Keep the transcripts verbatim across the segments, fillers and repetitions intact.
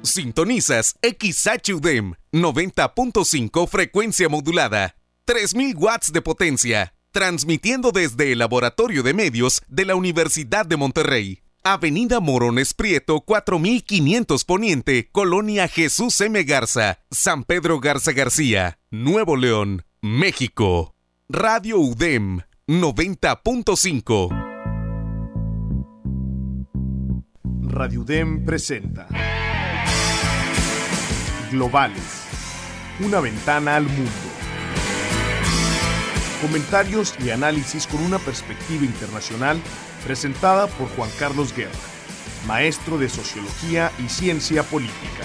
Sintonizas X H U D E M noventa punto cinco frecuencia modulada, tres mil watts de potencia, transmitiendo desde el Laboratorio de Medios de la Universidad de Monterrey. Avenida Morones Prieto cuatro mil quinientos Poniente, Colonia Jesús M. Garza, San Pedro Garza García, Nuevo León, México. Radio U D E M noventa punto cinco. Radio U D E M presenta Globales, una ventana al mundo. Comentarios y análisis con una perspectiva internacional presentada por Juan Carlos Guerra, maestro de Sociología y Ciencia Política.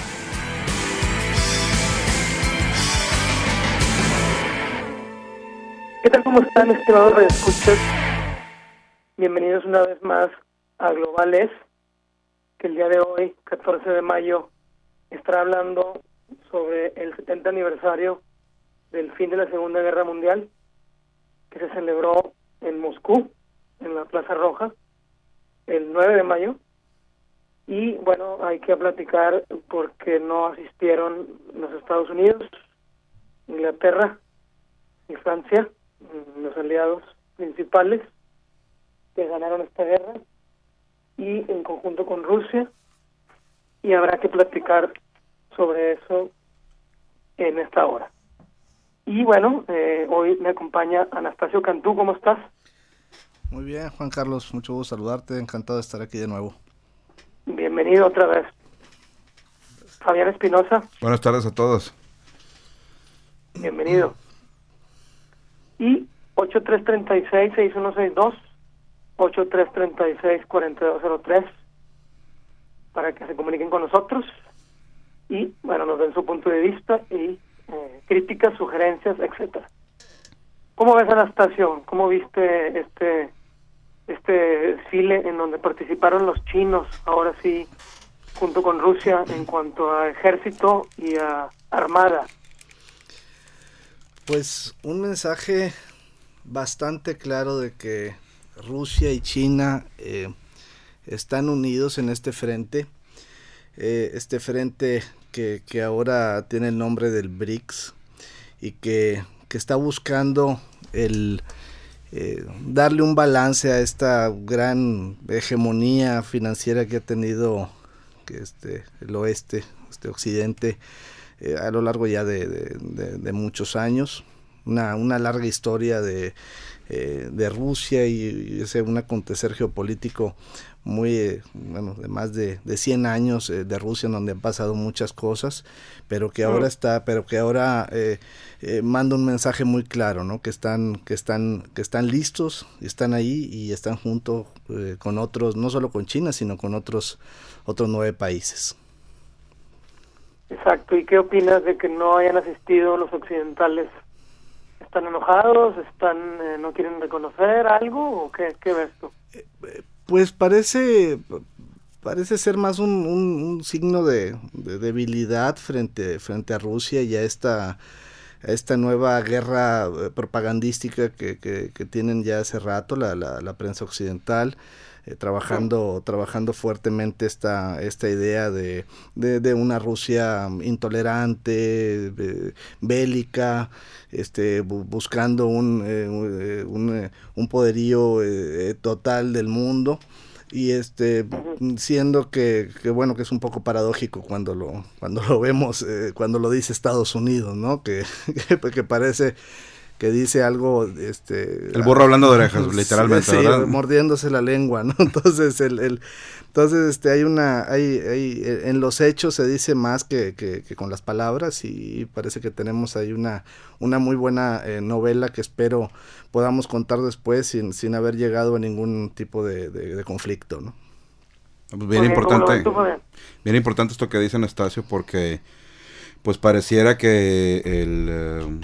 ¿Qué tal? ¿Cómo están, estimados radioescuchas? Bienvenidos una vez más a Globales, que el día de hoy, catorce de mayo, estará hablando sobre el setenta aniversario del fin de la Segunda Guerra Mundial, que se celebró en Moscú, en la Plaza Roja, el nueve de mayo. Y bueno, hay que platicar porque no asistieron los Estados Unidos, Inglaterra y Francia, los aliados principales que ganaron esta guerra, y en conjunto con Rusia, y habrá que platicar sobre eso en esta hora. Y bueno, eh, hoy me acompaña Anastasio Cantú. ¿Cómo estás? Muy bien, Juan Carlos, mucho gusto saludarte, encantado de estar aquí de nuevo. Bienvenido otra vez. Fabián Espinosa. Buenas tardes a todos. Bienvenido. Y ocho tres tres seis, seis uno seis dos, ocho tres tres seis, cuatro dos cero tres, para que se comuniquen con nosotros y, bueno, nos den su punto de vista y eh, críticas, sugerencias, etcétera. ¿Cómo ves, Anastasio? ¿Cómo viste este este desfile en donde participaron los chinos, ahora sí, junto con Rusia, en cuanto a ejército y a armada? Pues un mensaje bastante claro de que Rusia y China eh, están unidos en este frente, eh, este frente que, que ahora tiene el nombre del BRICS y que, que está buscando el eh, darle un balance a esta gran hegemonía financiera que ha tenido que este, el oeste, este occidente, eh, a lo largo ya de, de, de, de muchos años, una, una larga historia de Eh, de Rusia y, y ese un acontecer geopolítico muy, eh, bueno, de más de, de cien años eh, de Rusia, en donde han pasado muchas cosas, pero que ahora está, pero que ahora eh, eh, manda un mensaje muy claro, ¿no? Que están, que están, que están listos, están ahí y están junto eh, con otros, no solo con China, sino con otros, otros nueve países. Exacto. ¿Y qué opinas de que no hayan asistido los occidentales? ¿Están enojados? ¿Están eh, no quieren reconocer algo? ¿O qué, qué ves tú? Pues parece parece ser más un, un, un signo de, de debilidad frente frente a Rusia y a esta a esta nueva guerra propagandística que, que, que tienen ya hace rato la, la, la prensa occidental. Eh, trabajando sí. trabajando fuertemente esta esta idea de, de, de una Rusia intolerante, de, bélica, este bu, buscando un eh, un, un poderío eh, total del mundo, y este siendo que, que bueno que es un poco paradójico cuando lo cuando lo vemos eh, cuando lo dice Estados Unidos, ¿no? Que que, que parece que dice algo, este... El burro hablando de orejas, literalmente, sí, ¿verdad? Sí, mordiéndose la lengua, ¿no? Entonces, el, el, entonces este, hay una, hay, hay, en los hechos se dice más que, que, que con las palabras, y parece que tenemos ahí una, una muy buena eh, novela que espero podamos contar después sin, sin haber llegado a ningún tipo de, de, de conflicto, ¿no? Pues bien importante, bien importante esto que dice Anastasio, porque pues pareciera que el... Uh,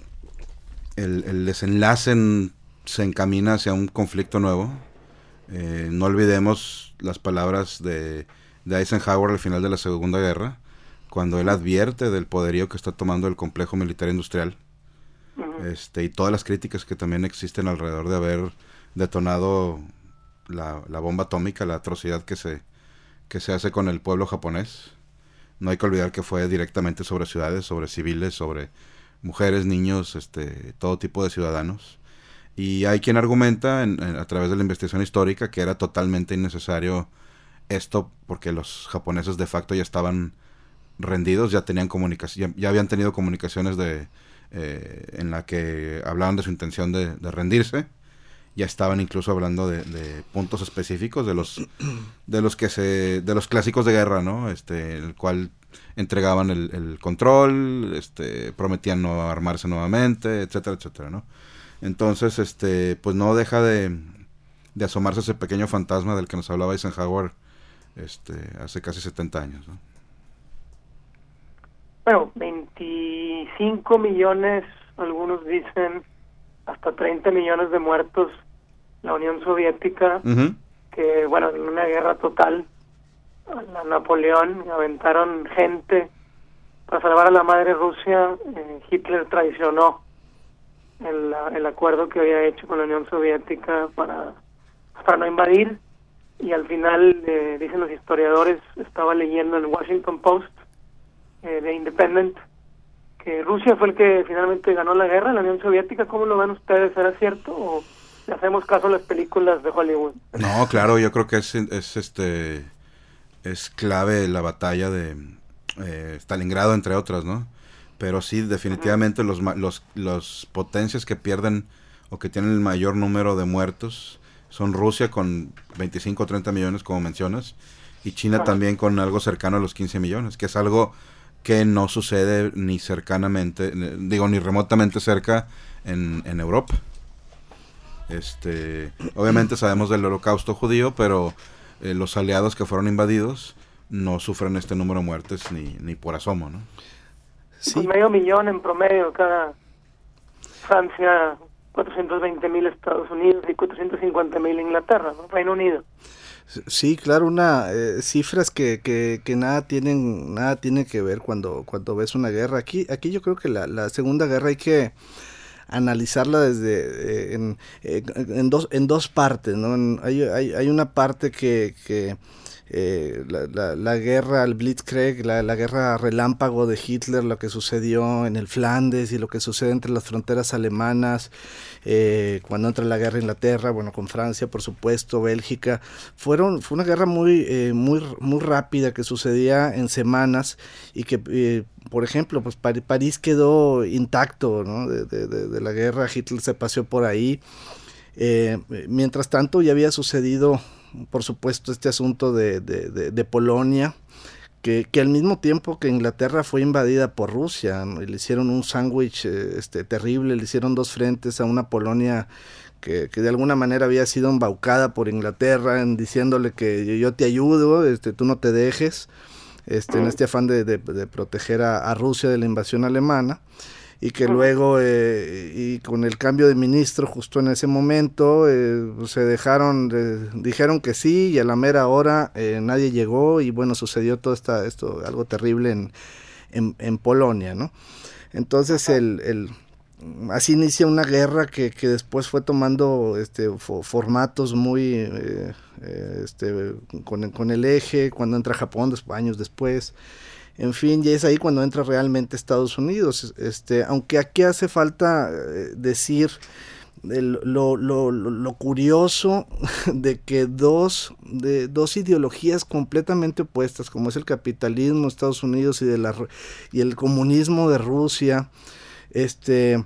El, el desenlace en, se encamina hacia un conflicto nuevo. Eh, no olvidemos las palabras de, de Eisenhower al final de la Segunda Guerra, cuando él advierte del poderío que está tomando el complejo militar industrial, uh-huh. este, y todas las críticas que también existen alrededor de haber detonado la, la bomba atómica, la atrocidad que se, que se hace con el pueblo japonés. no hay que olvidar que fue directamente sobre ciudades, sobre civiles, sobre mujeres, niños, este, todo tipo de ciudadanos. Y hay quien argumenta en, en, a través de la investigación histórica que era totalmente innecesario esto porque los japoneses de facto ya estaban rendidos, ya tenían comunicación, ya, ya habían tenido comunicaciones de eh, en la que hablaban de su intención de, de rendirse. Ya estaban incluso hablando de, de puntos específicos de los de los que se de los clásicos de guerra, ¿no? Este, el cual entregaban el, el control, este, prometían no armarse nuevamente, etcétera, etcétera, ¿no? Entonces, este, pues no deja de, de asomarse ese pequeño fantasma del que nos hablaba Eisenhower, este, hace casi setenta años, ¿no? Bueno, veinticinco millones, algunos dicen hasta treinta millones de muertos, la Unión Soviética, uh-huh. que bueno, en una guerra total, a Napoleón aventaron gente para salvar a la madre Rusia. eh, Hitler traicionó el, el acuerdo que había hecho con la Unión Soviética para, para no invadir, y al final, eh, dicen los historiadores, estaba leyendo en el Washington Post eh, de Independent, que Rusia fue el que finalmente ganó la guerra, la Unión Soviética. ¿Cómo lo ven ustedes? ¿Era cierto o le hacemos caso a las películas de Hollywood? No, claro, yo creo que es, es este es clave la batalla de eh, Stalingrado, entre otras, ¿no? Pero sí, definitivamente uh-huh. los, los, los potencias que pierden o que tienen el mayor número de muertos son Rusia con veinticinco o treinta millones, como mencionas, y China uh-huh. también con algo cercano a los quince millones, que es algo que no sucede ni cercanamente, digo, ni remotamente cerca en, en Europa. Este, obviamente sabemos del Holocausto judío, pero eh, los aliados que fueron invadidos no sufren este número de muertes ni, ni por asomo, ¿no? Sí. Pues medio millón en promedio cada Francia, cuatrocientos veinte mil Estados Unidos y cuatrocientos cincuenta mil Inglaterra, ¿no? Reino Unido. Sí, claro, una eh, cifras que, que, que nada tienen nada tiene que ver cuando cuando ves una guerra. Aquí aquí yo creo que la, la Segunda Guerra hay que analizarla desde eh, en, eh, en dos en dos partes, ¿no? En, hay, hay hay una parte que que eh, la, la, la guerra, el Blitzkrieg, la, la guerra relámpago de Hitler, lo que sucedió en el Flandes y lo que sucede entre las fronteras alemanas, eh, cuando entra la guerra Inglaterra, bueno, con Francia, por supuesto, Bélgica, fueron fue una guerra muy eh, muy muy rápida que sucedía en semanas y que eh, por ejemplo, pues Par- París quedó intacto, ¿no? de, de, de, de la guerra. Hitler se paseó por ahí. Eh, mientras tanto ya había sucedido, por supuesto, este asunto de, de, de, de Polonia, que, que al mismo tiempo que Inglaterra fue invadida por Rusia, ¿no? Y le hicieron un sándwich eh, este, terrible, le hicieron dos frentes a una Polonia que, que de alguna manera había sido embaucada por Inglaterra, en diciéndole que yo, yo te ayudo, este, tú no te dejes, este, en este afán de, de, de proteger a, a Rusia de la invasión alemana. Y que luego, eh, y con el cambio de ministro justo en ese momento, eh, se dejaron, eh, dijeron que sí, y a la mera hora eh, nadie llegó, y bueno, sucedió todo esta, esto, algo terrible en, en, en Polonia, ¿no? Entonces, el, el, así inicia una guerra que, que después fue tomando este, fo, formatos muy, eh, eh, este, con, con el eje, cuando entra Japón, después, años después. En fin, y es ahí cuando entra realmente Estados Unidos, este, aunque aquí hace falta eh, decir el, lo, lo, lo, lo curioso de que dos, de, dos ideologías completamente opuestas, como es el capitalismo de Estados Unidos y, de la, y el comunismo de Rusia, este...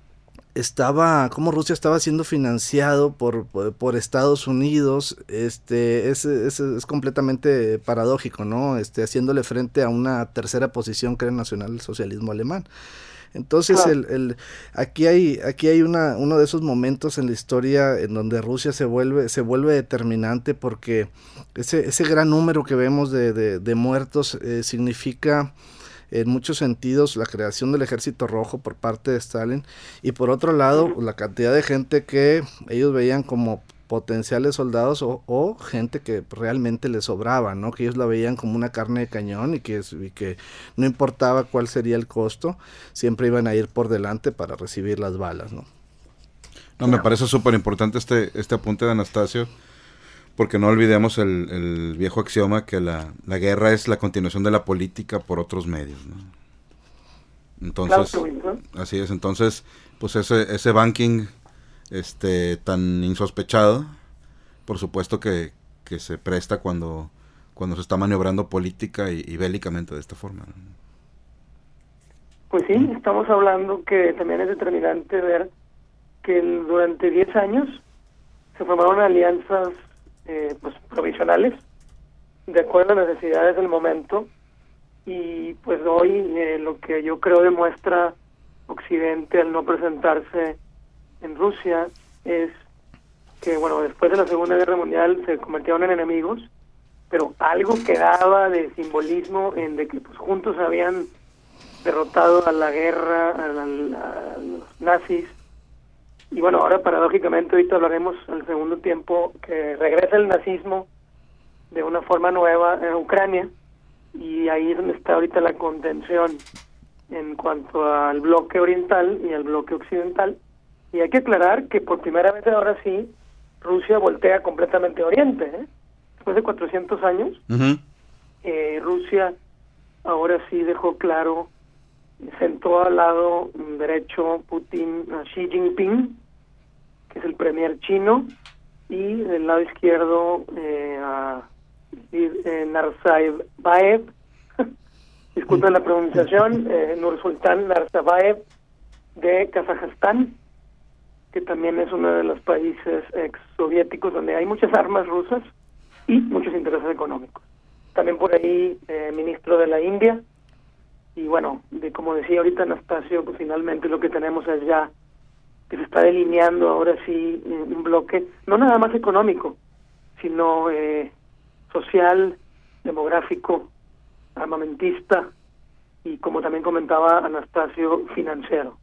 estaba, como Rusia estaba siendo financiado por, por, por Estados Unidos, este, es, es, es completamente paradójico, ¿no? Este, haciéndole frente a una tercera posición que era nacional, el socialismo alemán. Entonces, ah. el, el, aquí hay, aquí hay una, uno de esos momentos en la historia en donde Rusia se vuelve, se vuelve determinante, porque ese, ese gran número que vemos de, de, de muertos eh, significa en muchos sentidos la creación del Ejército Rojo por parte de Stalin, y por otro lado la cantidad de gente que ellos veían como potenciales soldados o, o gente que realmente les sobraba, ¿no? Que ellos la veían como una carne de cañón y que, y que no importaba cuál sería el costo, siempre iban a ir por delante para recibir las balas, ¿no? No, me parece súper importante este, este apunte de Anastasio, porque no olvidemos el, el viejo axioma que la, la guerra es la continuación de la política por otros medios, ¿no? Entonces, claro, así es, entonces, pues ese, ese banking este tan insospechado, por supuesto que, que se presta cuando, cuando se está maniobrando política y, y bélicamente de esta forma, ¿no? Pues sí, estamos hablando que también es determinante ver que el, durante diez años se formaron alianzas eh, pues provisionales de acuerdo a las necesidades del momento, y pues hoy eh, lo que yo creo demuestra Occidente al no presentarse en Rusia es que, bueno, después de la Segunda Guerra Mundial se convirtieron en enemigos, pero algo quedaba de simbolismo en de que pues juntos habían derrotado a la guerra, a, la, a los nazis. Y bueno, ahora paradójicamente ahorita hablaremos al segundo tiempo que regresa el nazismo de una forma nueva en Ucrania, y ahí es donde está ahorita la contención en cuanto al bloque oriental y al bloque occidental. Y hay que aclarar que por primera vez ahora sí Rusia voltea completamente a Oriente, ¿eh? Después de cuatrocientos años, uh-huh. eh, Rusia ahora sí dejó claro, sentó al lado derecho Putin a Xi Jinping, que es el premier chino, y del lado izquierdo eh, a eh, Nazarbayev, disculpen la pronunciación, eh, Nursultán Nazarbayev de Kazajstán, que también es uno de los países ex-soviéticos donde hay muchas armas rusas y muchos intereses económicos. También por ahí eh, ministro de la India. Y bueno, de como decía ahorita Anastasio, pues finalmente lo que tenemos es ya que se está delineando ahora sí un bloque, no nada más económico, sino eh, social, demográfico, armamentista y, como también comentaba Anastasio, financiero.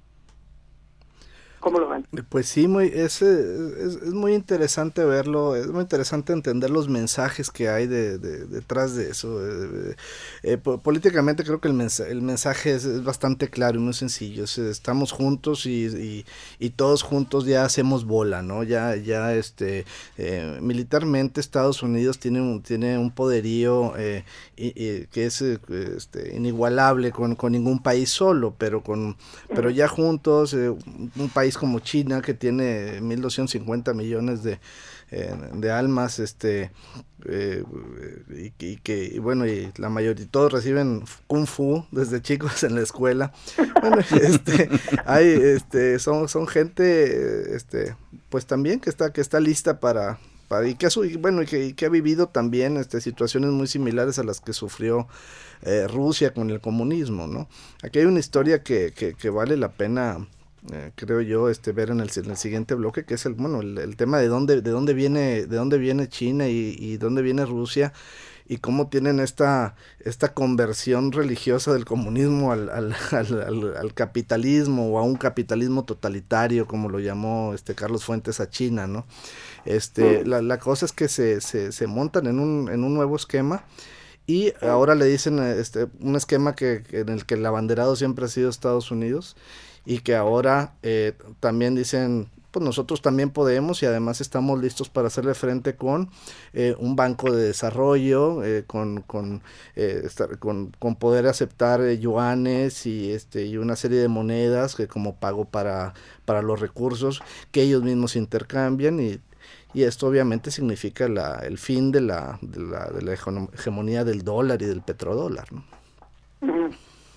¿Cómo lo ven? Pues sí, muy, es, es, es muy interesante verlo, es muy interesante entender los mensajes que hay de, de, detrás de eso. Eh, eh, políticamente creo que el mensaje, el mensaje es, es bastante claro y muy sencillo. Es, estamos juntos y, y, y todos juntos ya hacemos bola, ¿no? Ya, ya este, eh, militarmente Estados Unidos tiene un, tiene un poderío eh, y, y, que es este, inigualable con, con ningún país solo, pero, con, pero ya juntos, eh, un país como China, que tiene mil doscientos cincuenta millones de, eh, de almas, este eh, y, y que y bueno, y la mayoría, todos reciben Kung Fu desde chicos en la escuela. Bueno, este hay este son son gente este pues también que está que está lista para para y que ha, y bueno y que, y que ha vivido también este situaciones muy similares a las que sufrió eh, Rusia con el comunismo, ¿no? Aquí hay una historia que que, que vale la pena, Eh, creo yo, este ver en el, en el siguiente bloque, que es el bueno el, el tema de dónde de dónde viene de dónde viene China y, y dónde viene Rusia, y cómo tienen esta esta conversión religiosa del comunismo al, al, al, al, al capitalismo, o a un capitalismo totalitario, como lo llamó este Carlos Fuentes a China, ¿no? Este la, la cosa es que se, se, se montan en un en un nuevo esquema. Y ahora le dicen este un esquema que en el que el abanderado siempre ha sido Estados Unidos, y que ahora eh, también dicen, pues nosotros también podemos, y además estamos listos para hacerle frente con eh, un banco de desarrollo, eh, con con, eh, estar, con con poder aceptar eh, yuanes y este y una serie de monedas que como pago para para los recursos que ellos mismos intercambian, y y esto obviamente significa la el fin de la de la, de la hegemonía del dólar y del petrodólar, ¿no? Uh-huh.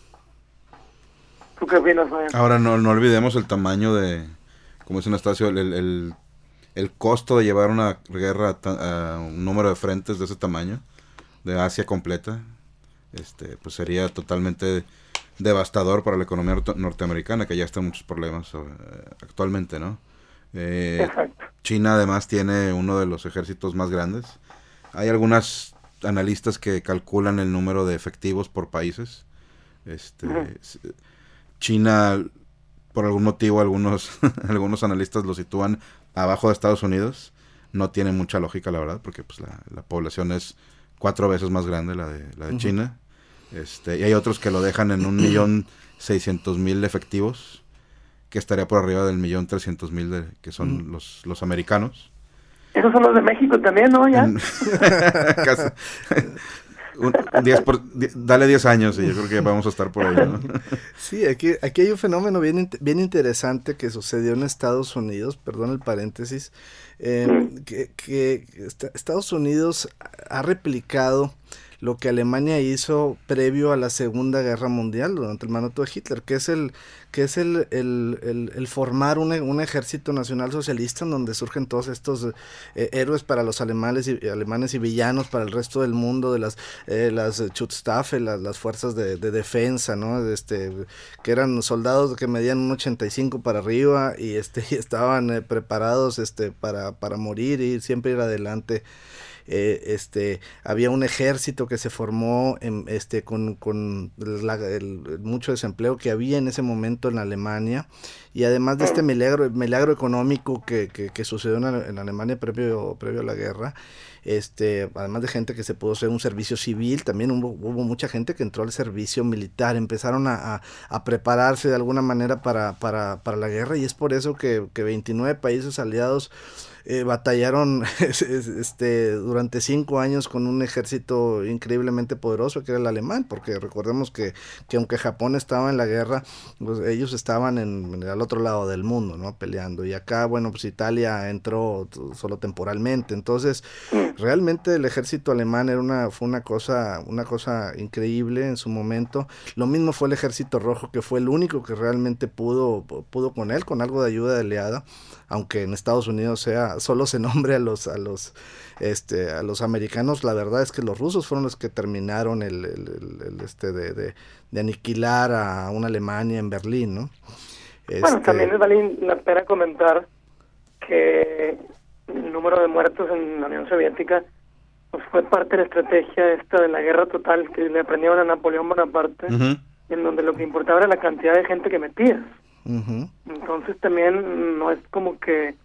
¿Tú qué opinas, Fabián? Ahora no no olvidemos el tamaño de, como dice Anastasio, el, el, el costo de llevar una guerra a, a un número de frentes de ese tamaño, de Asia completa, este pues sería totalmente devastador para la economía norteamericana, que ya está en muchos problemas uh, actualmente, ¿no? Eh, China además tiene uno de los ejércitos más grandes. Hay algunas analistas que calculan el número de efectivos por países. Este, uh-huh. China, por algún motivo, algunos algunos analistas lo sitúan abajo de Estados Unidos. No tiene mucha lógica, la verdad, porque pues la, la población es cuatro veces más grande la de la de uh-huh. China. Este, y hay otros que lo dejan en un millón seiscientos mil efectivos, que estaría por arriba del millón trescientos mil de, que son uh-huh. los, los americanos. Esos son los de México también, ¿no? Ya. Casi. Un, un diez por, dale diez años y yo creo que vamos a estar por ahí, ¿no? Sí, aquí, aquí hay un fenómeno bien, bien interesante que sucedió en Estados Unidos, perdón el paréntesis, eh, que, que Estados Unidos ha replicado lo que Alemania hizo previo a la Segunda Guerra Mundial durante el mandato de Hitler, que es el que es el, el, el, el formar un, un ejército nacional socialista en donde surgen todos estos eh, héroes para los alemanes y, alemanes y villanos para el resto del mundo, de las eh, las Schutzstaffel, las, las fuerzas de, de defensa, ¿no? Este, que eran soldados que medían un ochenta y cinco para arriba y este y estaban eh, preparados este para, para morir y siempre ir adelante. Eh, este había un ejército que se formó en, este con, con la, el, el mucho desempleo que había en ese momento en Alemania, y además de este milagro milagro económico que, que, que sucedió en, en Alemania previo previo a la guerra, este además de gente que se pudo hacer un servicio civil, también hubo, hubo mucha gente que entró al servicio militar, empezaron a, a, a prepararse de alguna manera para, para, para la guerra, y es por eso que, que veintinueve países aliados Eh, batallaron este durante cinco años con un ejército increíblemente poderoso que era el alemán, porque recordemos que, que aunque Japón estaba en la guerra, pues ellos estaban en, en al otro lado del mundo, ¿no? Peleando, y acá, bueno, pues Italia entró solo temporalmente. Entonces realmente el ejército alemán era una fue una cosa una cosa increíble en su momento. Lo mismo fue el ejército rojo, que fue el único que realmente pudo pudo con él, con algo de ayuda aliada, aunque en Estados Unidos sea solo se nombre a los a los este a los americanos. La verdad es que los rusos fueron los que terminaron el, el, el, el este de, de, de aniquilar a una Alemania en Berlín, ¿no? Este... Bueno, también vale la pena comentar que el número de muertos en la Unión Soviética pues fue parte de la estrategia esta de la guerra total que le aprendieron a Napoleón Bonaparte, uh-huh. en donde lo que importaba era la cantidad de gente que metías. Uh-huh. Entonces también no es como que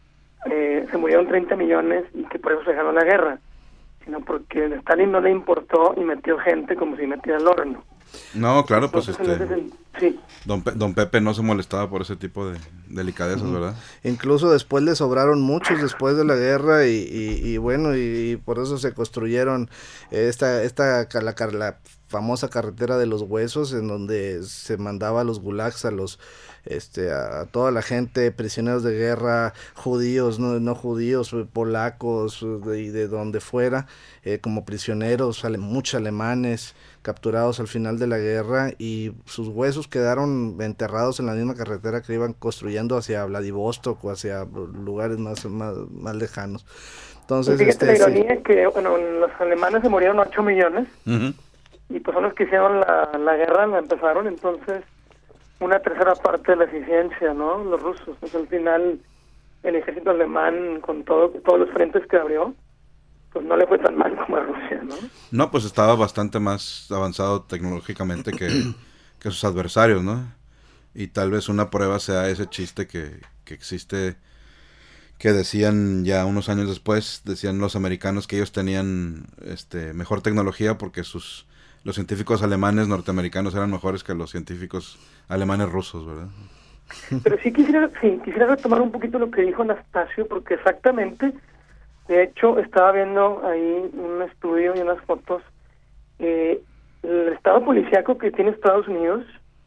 eh, se murieron treinta millones y que por eso se ganó la guerra, sino porque a Stalin no le importó y metió gente como si metiera al horno. No, claro, Entonces, pues este ese, sí. don, Pe- don Pepe no se molestaba por ese tipo de delicadezas, uh-huh. ¿verdad? Incluso después le sobraron muchos después de la guerra y, y, y bueno, y, y por eso se construyeron esta esta la, la famosa carretera de los huesos, en donde se mandaba a los gulags, a los este a toda la gente, prisioneros de guerra, judíos, no, no judíos, polacos, de, de donde fuera, eh, como prisioneros, ale, muchos alemanes capturados al final de la guerra, y sus huesos quedaron enterrados en la misma carretera que iban construyendo hacia Vladivostok o hacia lugares más más, más lejanos. Entonces, fíjate, este, la ironía sí. es que bueno, los alemanes se murieron ocho millones, uh-huh. y pues son los que hicieron la, la guerra, la empezaron, entonces una tercera parte de la eficiencia, ¿no? Los rusos. Entonces, al final, el ejército alemán, con todo todos los frentes que abrió, pues no le fue tan mal como a Rusia, ¿no? No, pues estaba bastante más avanzado tecnológicamente que, que sus adversarios, ¿no? Y tal vez una prueba sea ese chiste que, que existe, que decían ya unos años después, decían los americanos que ellos tenían este mejor tecnología porque sus los científicos alemanes norteamericanos eran mejores que los científicos alemanes rusos, ¿verdad? Pero sí quisiera, sí, quisiera retomar un poquito lo que dijo Anastasio, porque exactamente, de hecho, estaba viendo ahí un estudio y unas fotos, eh, el estado policíaco que tiene Estados Unidos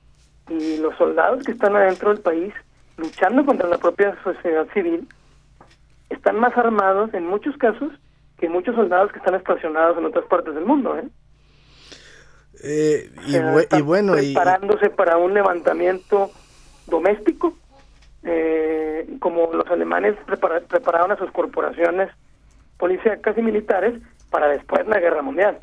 y los soldados que están adentro del país luchando contra la propia sociedad civil, están más armados en muchos casos que muchos soldados que están estacionados en otras partes del mundo, ¿eh? Eh, y, o sea, bu- y bueno, preparándose y... para un levantamiento doméstico, eh, como los alemanes prepara- prepararon a sus corporaciones policíacas y militares para después de la guerra mundial.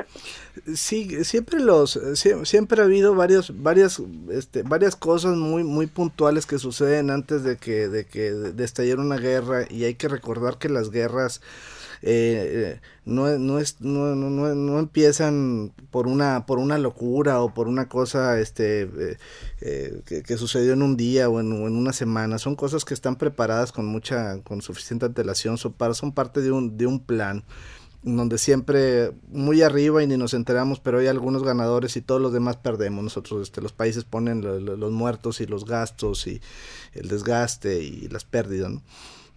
Sí, siempre los sie- siempre ha habido varios varias este varias cosas muy muy puntuales que suceden antes de que de que de estallar una guerra, y hay que recordar que las guerras eh, no no es no, no no no empiezan por una por una locura o por una cosa este eh, eh, que, que sucedió en un día o en, o en una semana. Son cosas que están preparadas con mucha con suficiente antelación, son, para, son parte de un de un plan donde siempre muy arriba y ni nos enteramos, pero hay algunos ganadores y todos los demás perdemos. Nosotros, este, los países ponen lo, lo, los muertos y los gastos y el desgaste y las pérdidas, ¿no?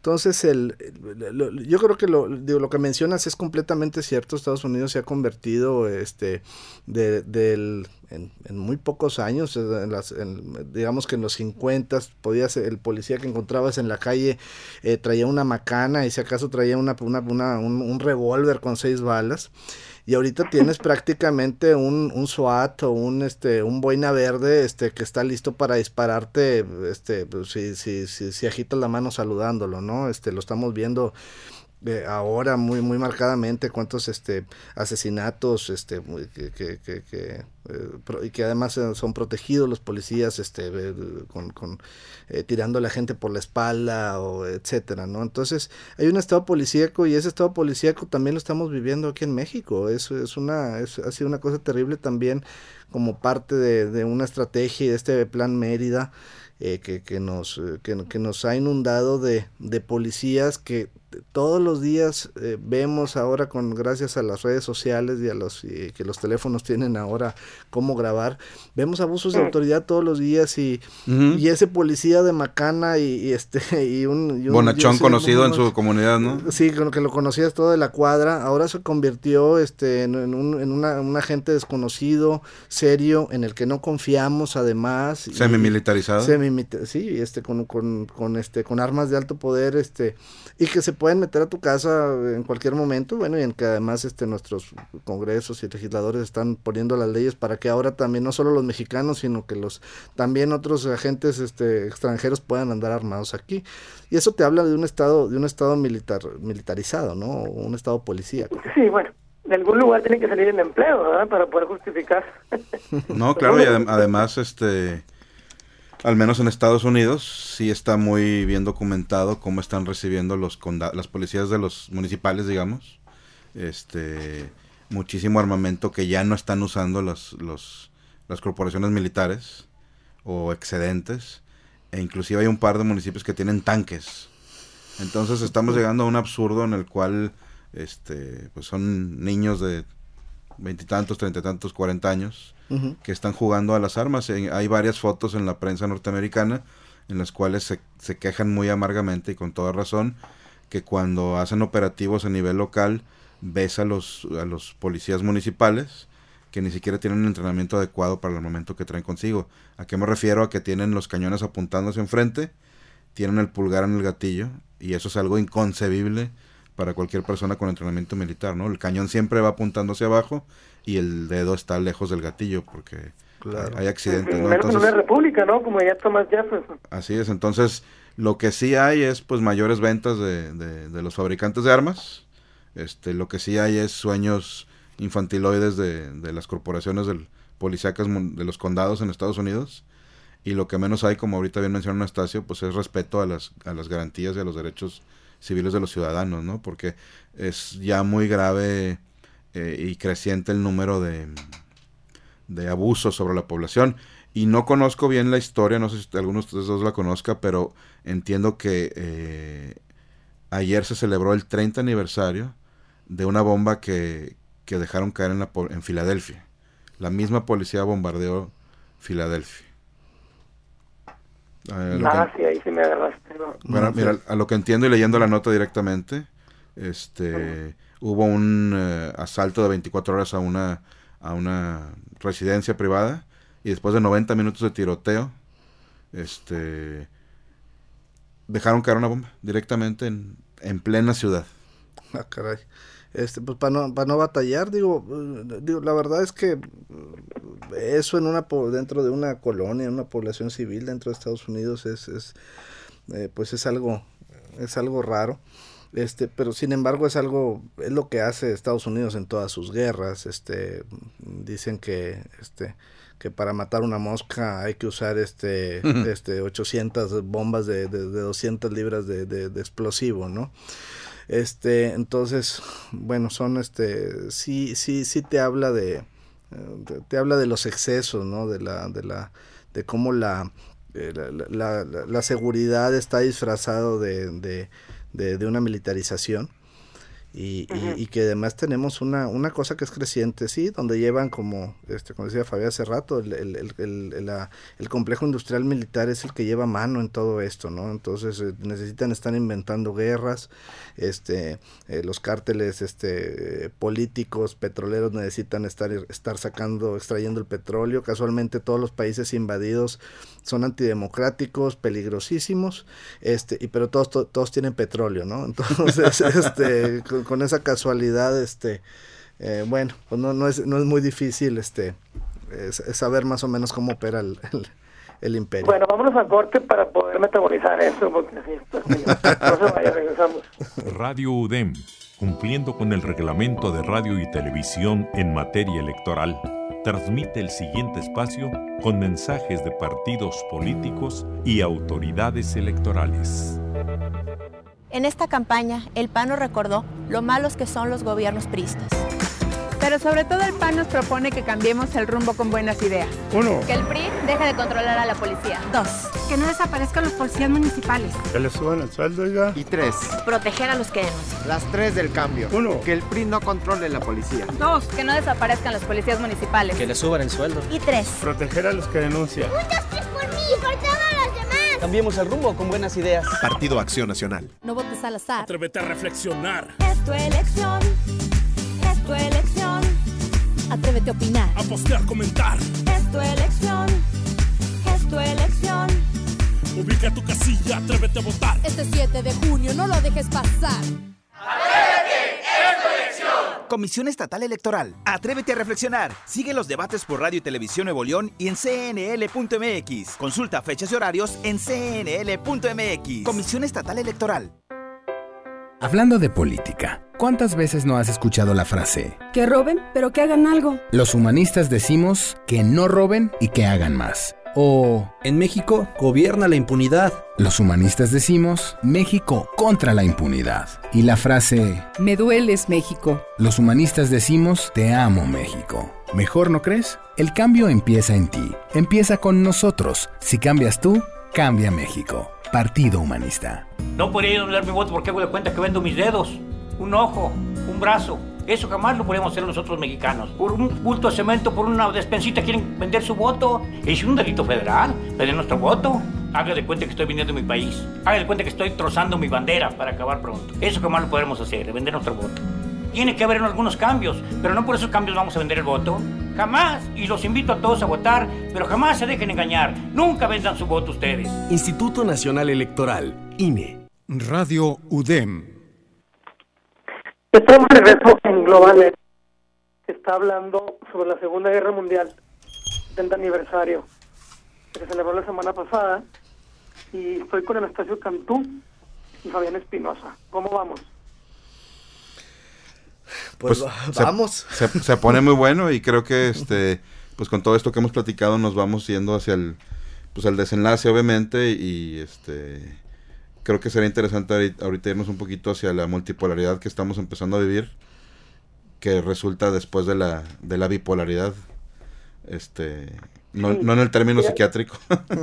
Entonces, el, el, lo, yo creo que lo, digo, lo que mencionas es completamente cierto. Estados Unidos se ha convertido, este, de, del, en, en muy pocos años, en las, en, digamos que en los cincuenta, podías, el policía que encontrabas en la calle eh, traía una macana y si acaso traía una, una, una un, un revólver con seis balas. Y ahorita tienes prácticamente un, un SWAT o un este un boina verde este que está listo para dispararte este pues, si, si, si, si agitas la mano saludándolo, ¿no? Este lo estamos viendo eh, ahora muy muy marcadamente cuántos este asesinatos este que que que, que eh, pro, y que además son protegidos los policías este eh, con, con eh, tirando a la gente por la espalda o etcétera, ¿no? Entonces hay un estado policíaco y ese estado policíaco también lo estamos viviendo aquí en México. Eso es una es, ha sido una cosa terrible también como parte de, de una estrategia y de este plan Mérida eh, que, que nos eh, que, que nos ha inundado de, de policías que todos los días eh, vemos ahora con gracias a las redes sociales y a los y que los teléfonos tienen ahora cómo grabar, vemos abusos de autoridad todos los días y, uh-huh. y ese policía de macana y, y este y un, y un bonachón conocido en su comunidad, ¿no? Sí, con lo que lo conocías todo de la cuadra, ahora se convirtió este en, en un en una, un agente desconocido, serio, en el que no confiamos además, semimilitarizado. Semi sí, este con con con este con armas de alto poder, este y que se pueden meter a tu casa en cualquier momento, bueno, y en que además este nuestros congresos y legisladores están poniendo las leyes para que ahora también no solo los mexicanos, sino que los también otros agentes este extranjeros puedan andar armados aquí. Y eso te habla de un estado de un estado militar militarizado, ¿no? Un estado policíaco. Sí, bueno, de algún lugar tiene que salir el empleo, ¿verdad? Para poder justificar. No, claro, y adem- además este al menos en Estados Unidos sí está muy bien documentado cómo están recibiendo los conda- las policías de los municipales, digamos, este muchísimo armamento que ya no están usando los, los las corporaciones militares o excedentes, e inclusive hay un par de municipios que tienen tanques. Entonces estamos llegando a un absurdo en el cual este pues son niños de veintitantos, treinta y tantos, cuarenta años uh-huh. que están jugando a las armas. Hay varias fotos en la prensa norteamericana en las cuales se, se quejan muy amargamente y con toda razón que cuando hacen operativos a nivel local ves a los, a los policías municipales que ni siquiera tienen un entrenamiento adecuado para el armamento que traen consigo. ¿A qué me refiero? A que tienen los cañones apuntando hacia enfrente, tienen el pulgar en el gatillo, y eso es algo inconcebible para cualquier persona con entrenamiento militar, ¿no? El cañón siempre va apuntando hacia abajo y el dedo está lejos del gatillo porque claro. hay accidentes, ¿no? Entonces, una república, ¿no? Como ya Thomas Jefferson. Así es, entonces lo que sí hay es pues mayores ventas de, de, de los fabricantes de armas, este, lo que sí hay es sueños infantiloides de, de las corporaciones del policíacas de los condados en Estados Unidos, y lo que menos hay, como ahorita bien mencionó Anastasio, pues es respeto a las, a las garantías y a los derechos civiles de los ciudadanos, ¿no? Porque es ya muy grave eh, y creciente el número de, de abusos sobre la población. Y no conozco bien la historia, no sé si alguno de ustedes dos la conozca, pero entiendo que eh, ayer se celebró el treinta aniversario de una bomba que, que dejaron caer en, la, en Filadelfia. La misma policía bombardeó Filadelfia. Eh, ah, que, sí, ahí sí me agarraste. No. Bueno, mira, a lo que entiendo y leyendo la nota directamente, este, uh-huh. hubo un uh, asalto de veinticuatro horas a una a una residencia privada, y después de noventa minutos de tiroteo, este, dejaron caer una bomba directamente en, en plena ciudad. Ah, caray. Este, pues para no, para no batallar, digo, digo, la verdad es que eso en una dentro de una colonia, una población civil dentro de Estados Unidos es, es eh, pues es algo, es algo raro, este, pero sin embargo es algo, es lo que hace Estados Unidos en todas sus guerras. Este, dicen que, este, que para matar una mosca hay que usar este, uh-huh. este, ochocientas bombas de, de, de doscientas libras de, de, de explosivo, ¿no? Este, entonces, bueno, son este, sí, sí, sí te habla de, de te habla de los excesos, ¿no? De la, de la, de cómo la, eh, la, la, la, la seguridad está disfrazado de, de, de, de una militarización. Y, uh-huh. y, y que además tenemos una, una cosa que es creciente, sí, donde llevan como, este, como decía Fabián hace rato, el, el, el, el, la, el complejo industrial militar es el que lleva mano en todo esto, ¿no? Entonces eh, necesitan estar inventando guerras, este, eh, los cárteles este, políticos, petroleros necesitan estar, estar sacando, extrayendo el petróleo. Casualmente todos los países invadidos son antidemocráticos, peligrosísimos, este, y pero todos, to, todos tienen petróleo, ¿no? Entonces, este, con, con esa casualidad, este, eh, bueno, pues no, no es, no es muy difícil, este, es, es saber más o menos cómo opera el, el, el imperio. Bueno, vámonos a corte para poder metabolizar eso, porque así, pues, no se vaya, regresamos. Radio U D E M, cumpliendo con el reglamento de radio y televisión en materia electoral, transmite el siguiente espacio con mensajes de partidos políticos y autoridades electorales. En esta campaña, el P A N nos recordó lo malos que son los gobiernos priistas. Pero sobre todo el P A N nos propone que cambiemos el rumbo con buenas ideas. Uno. Que el P R I deje de controlar a la policía. Dos. Que no desaparezcan los policías municipales. Que le suban el sueldo, oiga. Y tres. Proteger a los que denuncian. Las tres del cambio. Uno. Que el P R I no controle la policía. Dos. Que no desaparezcan los policías municipales. Que le suban el sueldo. Y tres. Proteger a los que denuncian. Muchas tres por mí y por todos los demás. Cambiemos el rumbo con buenas ideas. Partido Acción Nacional. No votes al azar. Atrévete a reflexionar. Es tu elección. Es tu elección. Atrévete a opinar. A postear, comentar. Es tu elección. Es tu elección. Ubica tu casilla, atrévete a votar. Este siete de junio no lo dejes pasar. ¡Atrévete! ¡Es tu elección! Comisión Estatal Electoral. Atrévete a reflexionar. Sigue los debates por Radio y Televisión Nuevo León y en c n l punto m x. Consulta fechas y horarios en c n l punto m x. Comisión Estatal Electoral. Hablando de política, ¿cuántas veces no has escuchado la frase? Que roben, pero que hagan algo. Los humanistas decimos que no roben y que hagan más. O, en México, gobierna la impunidad. Los humanistas decimos, México contra la impunidad. Y la frase, me dueles, México. Los humanistas decimos, te amo, México. ¿Mejor no crees? El cambio empieza en ti. Empieza con nosotros. Si cambias tú, cambia México. Partido Humanista. No podría yo dar mi voto porque hago de cuenta que vendo mis dedos, un ojo, un brazo. Eso jamás lo podemos hacer nosotros mexicanos. Por un bulto de cemento, por una despensita quieren vender su voto. Es un delito federal, vender nuestro voto. Haga de cuenta que estoy vendiendo mi país. Haga de cuenta que estoy trozando mi bandera para acabar pronto. Eso jamás lo podremos hacer, vender nuestro voto. Tiene que haber algunos cambios, pero no por esos cambios vamos a vender el voto. Jamás, y los invito a todos a votar, pero jamás se dejen engañar. Nunca vendan su voto ustedes. Instituto Nacional Electoral, I N E. Radio U D E M. Estamos de regreso en Globales. Se está hablando sobre la Segunda Guerra Mundial, setenta aniversario, que se celebró la semana pasada, y estoy con Anastasio Cantú y Fabián Espinosa. ¿Cómo vamos? Pues, pues vamos. Se, se, se pone muy bueno y creo que este pues con todo esto que hemos platicado nos vamos yendo hacia el pues el desenlace obviamente y este creo que sería interesante ahorita, ahorita irnos un poquito hacia la multipolaridad que estamos empezando a vivir, que resulta después de la de la bipolaridad, este no, sí, no en el término sí. psiquiátrico.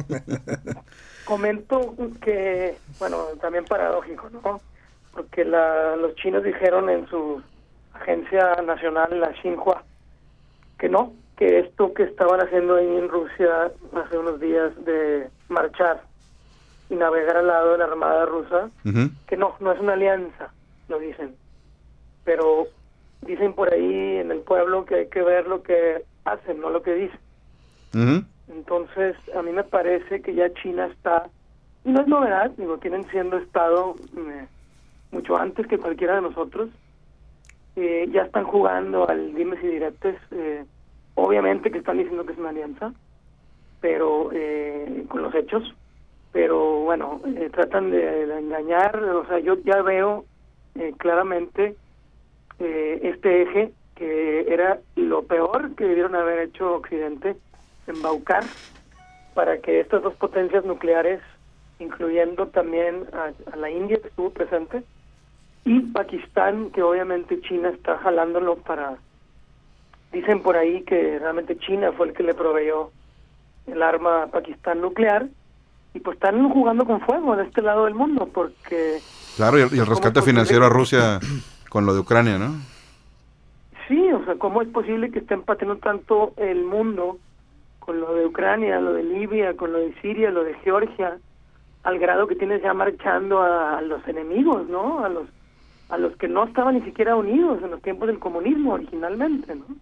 Comento que, bueno, también paradójico, ¿no? Porque la, los chinos dijeron en su agencia nacional, la Xinhua, que no, que esto que estaban haciendo ahí en Rusia hace unos días de marchar y navegar al lado de la Armada rusa, uh-huh. que no, no es una alianza, lo dicen. Pero dicen por ahí en el pueblo que hay que ver lo que hacen, no lo que dicen. Uh-huh. Entonces, a mí me parece que ya China está, y no es novedad, digo, tienen siendo Estado eh, mucho antes que cualquiera de nosotros, eh, ya están jugando al dimes y diretes, eh, obviamente que están diciendo que es una alianza, pero eh, con los hechos, pero bueno, eh, tratan de, de engañar, o sea, yo ya veo eh, claramente eh, este eje que era lo peor que debieron haber hecho Occidente, embaucar para que estas dos potencias nucleares, incluyendo también a, a la India que estuvo presente, y Pakistán, que obviamente China está jalándolo para... Dicen por ahí que realmente China fue el que le proveyó el arma a Pakistán nuclear, y pues están jugando con fuego de este lado del mundo, porque... Claro, y el, y el rescate financiero a Rusia con lo de Ucrania, ¿no? Sí, o sea, ¿cómo es posible que estén pateando tanto el mundo con lo de Ucrania, lo de Libia, con lo de Siria, lo de Georgia, al grado que tienes ya marchando a, a los enemigos, ¿no? A los a los que no estaban ni siquiera unidos en los tiempos del comunismo originalmente, ¿no?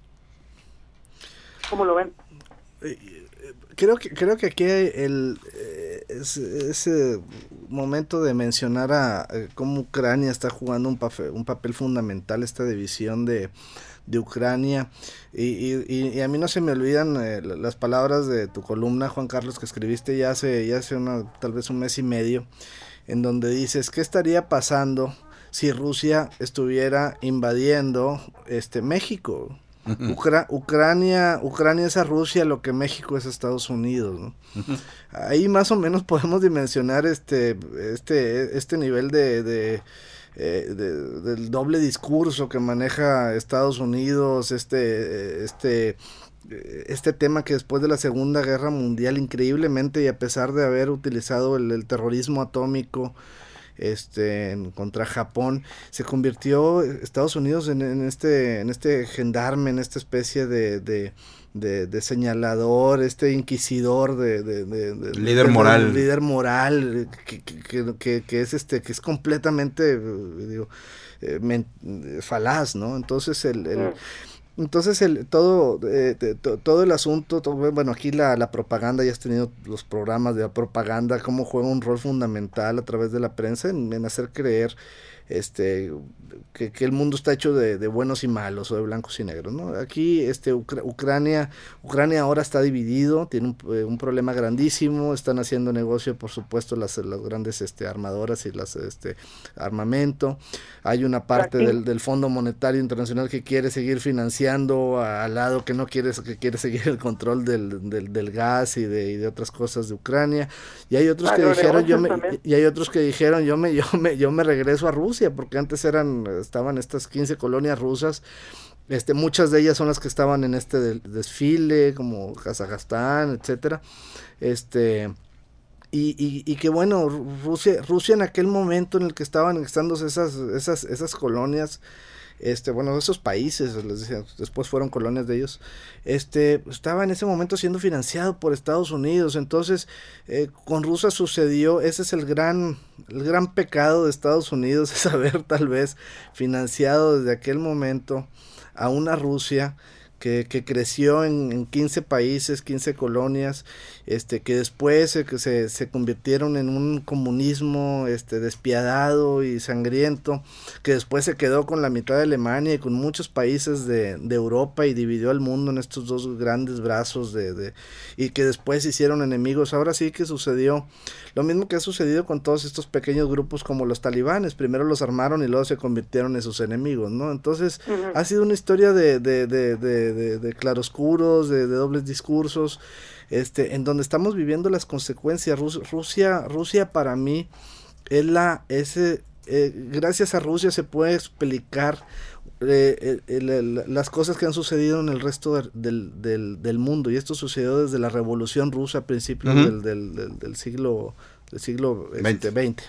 ¿Cómo lo ven? Creo que creo que aquí el ese, ese momento de mencionar a, a cómo Ucrania está jugando un papel, un papel fundamental, esta división de de Ucrania, y, y, y a mí no se me olvidan eh, las palabras de tu columna, Juan Carlos, que escribiste ya hace ya hace una, tal vez un mes y medio, en donde dices, ¿qué estaría pasando si Rusia estuviera invadiendo este México? Uh-huh. Ucra- Ucrania Ucrania es a Rusia lo que México es a Estados Unidos, ¿no? Uh-huh. Ahí más o menos podemos dimensionar este este este nivel de, de Eh, de, del doble discurso que maneja Estados Unidos, este este este tema que después de la Segunda Guerra Mundial, increíblemente, y a pesar de haber utilizado el, el terrorismo atómico este en, contra Japón, se convirtió Estados Unidos en, en este en este gendarme, en esta especie de, de De, de señalador, este inquisidor de, de, de, de líder de, moral, de, líder moral que, que, que, que es este que es completamente digo eh, men, falaz, ¿no? Entonces el, el entonces el todo eh, de, to, todo el asunto, todo, bueno, aquí la, la propaganda, ya has tenido los programas de la propaganda, cómo juega un rol fundamental a través de la prensa en, en hacer creer este que, que el mundo está hecho de, de buenos y malos, o de blancos y negros, ¿no? Aquí este Ucra- Ucrania Ucrania ahora está dividido, tiene un, eh, un problema grandísimo, están haciendo negocio, por supuesto, las, las grandes este armadoras y las este armamento. Hay una parte del, del Fondo Monetario Internacional que quiere seguir financiando a, al lado que no quiere que quiere seguir el control del, del, del gas y de, y de otras cosas de Ucrania. Y hay otros ah, que dijeron yo me, y hay otros que dijeron yo me yo me yo me regreso a Rusia, porque antes eran estaban estas quince colonias rusas, este muchas de ellas son las que estaban en este de, desfile, como Kazajstán, etcétera, este y, y, y que bueno, Rusia Rusia en aquel momento en el que estaban estando esas esas esas colonias, este bueno, esos países, les decía, después fueron colonias de ellos, este estaba en ese momento siendo financiado por Estados Unidos. Entonces eh, con Rusia sucedió, ese es el gran el gran pecado de Estados Unidos, es haber tal vez financiado desde aquel momento a una Rusia que, que creció en, en quince países, quince colonias, este que después eh, que se, se convirtieron en un comunismo este despiadado y sangriento, que después se quedó con la mitad de Alemania y con muchos países de, de Europa y dividió al mundo en estos dos grandes brazos de, de y que después se hicieron enemigos. Ahora sí que sucedió lo mismo que ha sucedido con todos estos pequeños grupos como los talibanes, primero los armaron y luego se convirtieron en sus enemigos, ¿no? Entonces uh-huh. ha sido una historia de, de, de, de, de, de claroscuros, de, de dobles discursos, este en donde estamos viviendo las consecuencias. Rus- Rusia Rusia para mí es la ese eh, gracias a Rusia se puede explicar eh, el, el, las cosas que han sucedido en el resto de, del, del, del mundo, y esto sucedió desde la Revolución Rusa a principios uh-huh. del, del, del, del siglo del siglo este, veinte.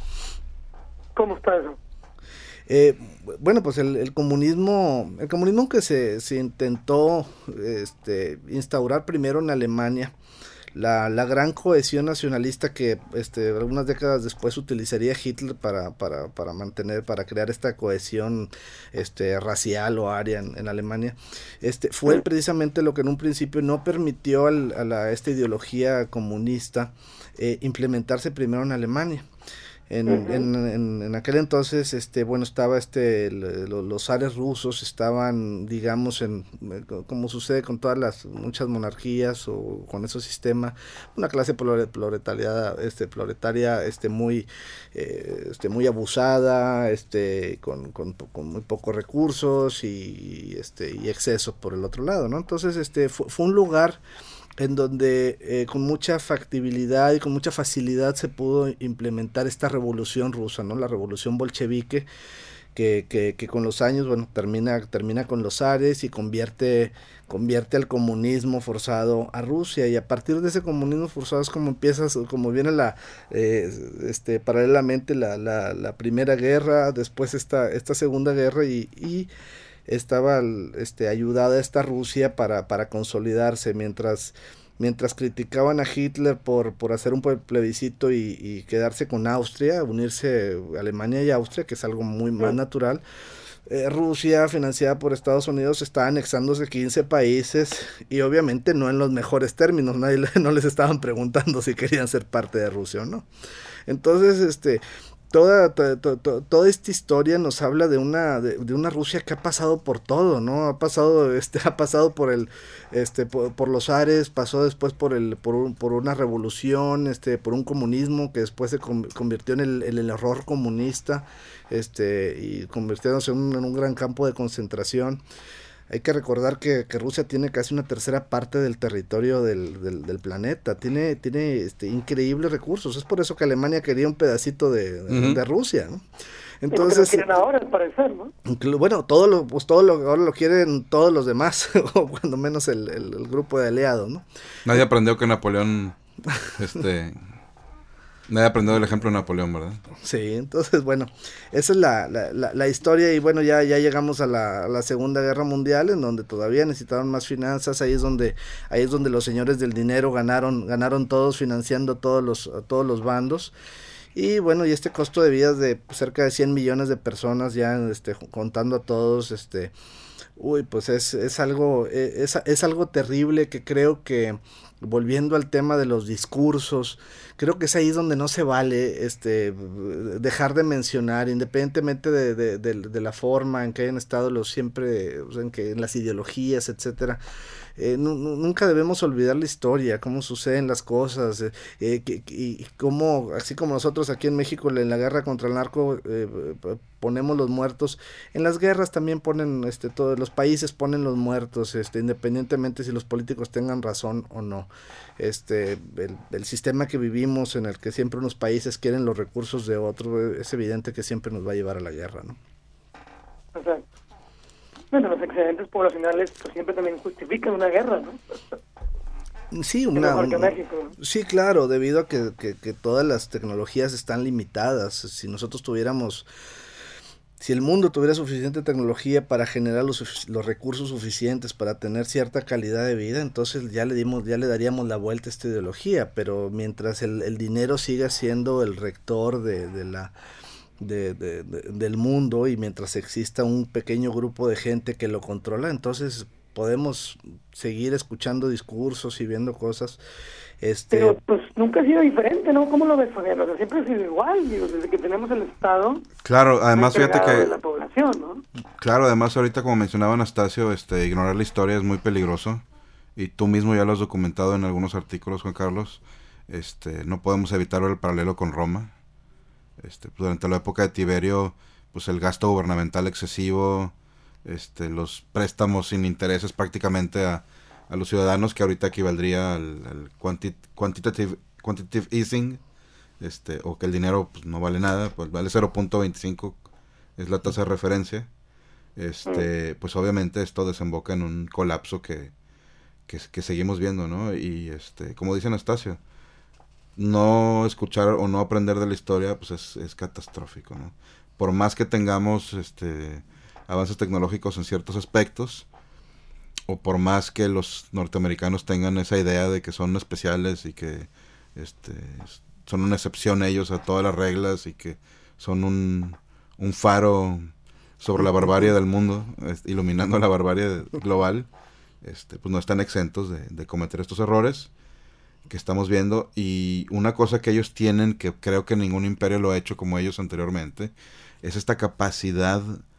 ¿Cómo está eso? Eh, bueno, pues el, el comunismo, el comunismo que se, se intentó este, instaurar primero en Alemania, la, la gran cohesión nacionalista que este, algunas décadas después utilizaría Hitler para, para, para mantener, para crear esta cohesión este, racial o aria en, en Alemania, este, fue precisamente lo que en un principio no permitió al, a la, esta ideología comunista eh, implementarse primero en Alemania. En, uh-huh. en, en, en aquel entonces, este, bueno, estaba este, el, los zares rusos estaban, digamos, en, como sucede con todas las, muchas monarquías o con ese sistema, una clase proletaria, este, proletaria, este, muy, eh, este, muy abusada, este, con, con, con muy pocos recursos y, este, y excesos por el otro lado, ¿no? Entonces, este, fue, fue un lugar en donde eh, con mucha factibilidad y con mucha facilidad se pudo implementar esta revolución rusa, ¿no? La revolución bolchevique, que, que, que con los años, bueno, termina, termina con los zares y convierte, convierte al comunismo forzado a Rusia, y a partir de ese comunismo forzado es como empiezas, como viene la, eh, este, paralelamente la, la, la primera guerra, después esta, esta segunda guerra, y, y estaba este, ayudada esta Rusia para, para consolidarse, mientras... Mientras criticaban a Hitler por, por hacer un plebiscito y, y quedarse con Austria, unirse a Alemania y Austria, que es algo muy más natural, eh, Rusia, financiada por Estados Unidos, está anexándose quince países, y obviamente no en los mejores términos, nadie no les estaban preguntando si querían ser parte de Rusia o no. Entonces, este... Toda, to, to, to, toda esta historia nos habla de una de, de una Rusia que ha pasado por todo, ¿no? Ha pasado este ha pasado por el este por, por los zares, pasó después por el por un, por una revolución, este por un comunismo que después se con, convirtió en el, en el horror comunista, este y convirtiéndose en un, en un gran campo de concentración. Hay que recordar que, que Rusia tiene casi una tercera parte del territorio del, del, del planeta, tiene, tiene este, increíbles recursos, es por eso que Alemania quería un pedacito de, de, uh-huh. de Rusia, ¿no? Entonces, lo quieren ahora, al parecer, ¿no? Bueno, todo lo, pues todo lo, ahora lo quieren todos los demás, o cuando menos el, el, el grupo de aliados, ¿no? Nadie aprendió que Napoleón, este... Nadie aprendió del ejemplo de Napoleón, ¿verdad? Sí, entonces, bueno, esa es la, la, la, la historia, y bueno, ya, ya llegamos a la, a la Segunda Guerra Mundial, en donde todavía necesitaban más finanzas, ahí es donde, ahí es donde los señores del dinero ganaron, ganaron todos, financiando todos los, todos los bandos, y bueno, y este costo de vidas de cerca de cien millones de personas, ya este, contando a todos, este, uy, pues es, es algo, es, es algo terrible, que creo que, volviendo al tema de los discursos, creo que es ahí donde no se vale este dejar de mencionar, independientemente de, de, de, de la forma en que hayan estado los siempre, o sea, en que en las ideologías, etcétera. Eh, nu, nunca debemos olvidar la historia, cómo suceden las cosas, eh, eh, que, y cómo, así como nosotros aquí en México en la guerra contra el narco eh, ponemos los muertos, en las guerras también ponen, este, todos los países ponen los muertos, este, independientemente si los políticos tengan razón o no. Este, el, el sistema que vivimos, en el que siempre unos países quieren los recursos de otros, es evidente que siempre nos va a llevar a la guerra, ¿no? Exacto. Bueno, los excedentes poblacionales pues, siempre también justifican una guerra, ¿no? Sí, una, un, sí, claro, debido a que, que, que todas las tecnologías están limitadas. Si nosotros tuviéramos, si el mundo tuviera suficiente tecnología para generar los, los recursos suficientes para tener cierta calidad de vida, entonces ya le dimos, ya le daríamos la vuelta a esta ideología. Pero mientras el, el dinero siga siendo el rector de, de la De, de, de, del mundo, y mientras exista un pequeño grupo de gente que lo controla, entonces podemos seguir escuchando discursos y viendo cosas. Este... Pero pues nunca ha sido diferente, ¿no? ¿Cómo lo ves, Fabián? O sea, siempre ha sido igual, digo, desde que tenemos el Estado. Claro, además fíjate que de la población, ¿no? Claro, además ahorita, como mencionaba Anastasio, este, ignorar la historia es muy peligroso, y tú mismo ya lo has documentado en algunos artículos, Juan Carlos. Este, no podemos evitar el paralelo con Roma. Este, pues durante la época de Tiberio, pues el gasto gubernamental excesivo, este, los préstamos sin intereses prácticamente a, a los ciudadanos, que ahorita equivaldría al, al quanti, quantitative, quantitative easing, este, o que el dinero pues, no vale nada, pues vale cero punto veinticinco, es la tasa de referencia. Este, pues obviamente esto desemboca en un colapso que, que, que seguimos viendo, ¿no? Y este, como dice Anastasio, no escuchar o no aprender de la historia pues es, es catastrófico, ¿no? Por más que tengamos este avances tecnológicos en ciertos aspectos, o por más que los norteamericanos tengan esa idea de que son especiales y que este son una excepción ellos a todas las reglas, y que son un, un faro sobre la barbarie del mundo, este, iluminando la barbarie global, este pues no están exentos de, de cometer estos errores que estamos viendo. Y una cosa que ellos tienen, que creo que ningún imperio lo ha hecho como ellos anteriormente, es esta capacidad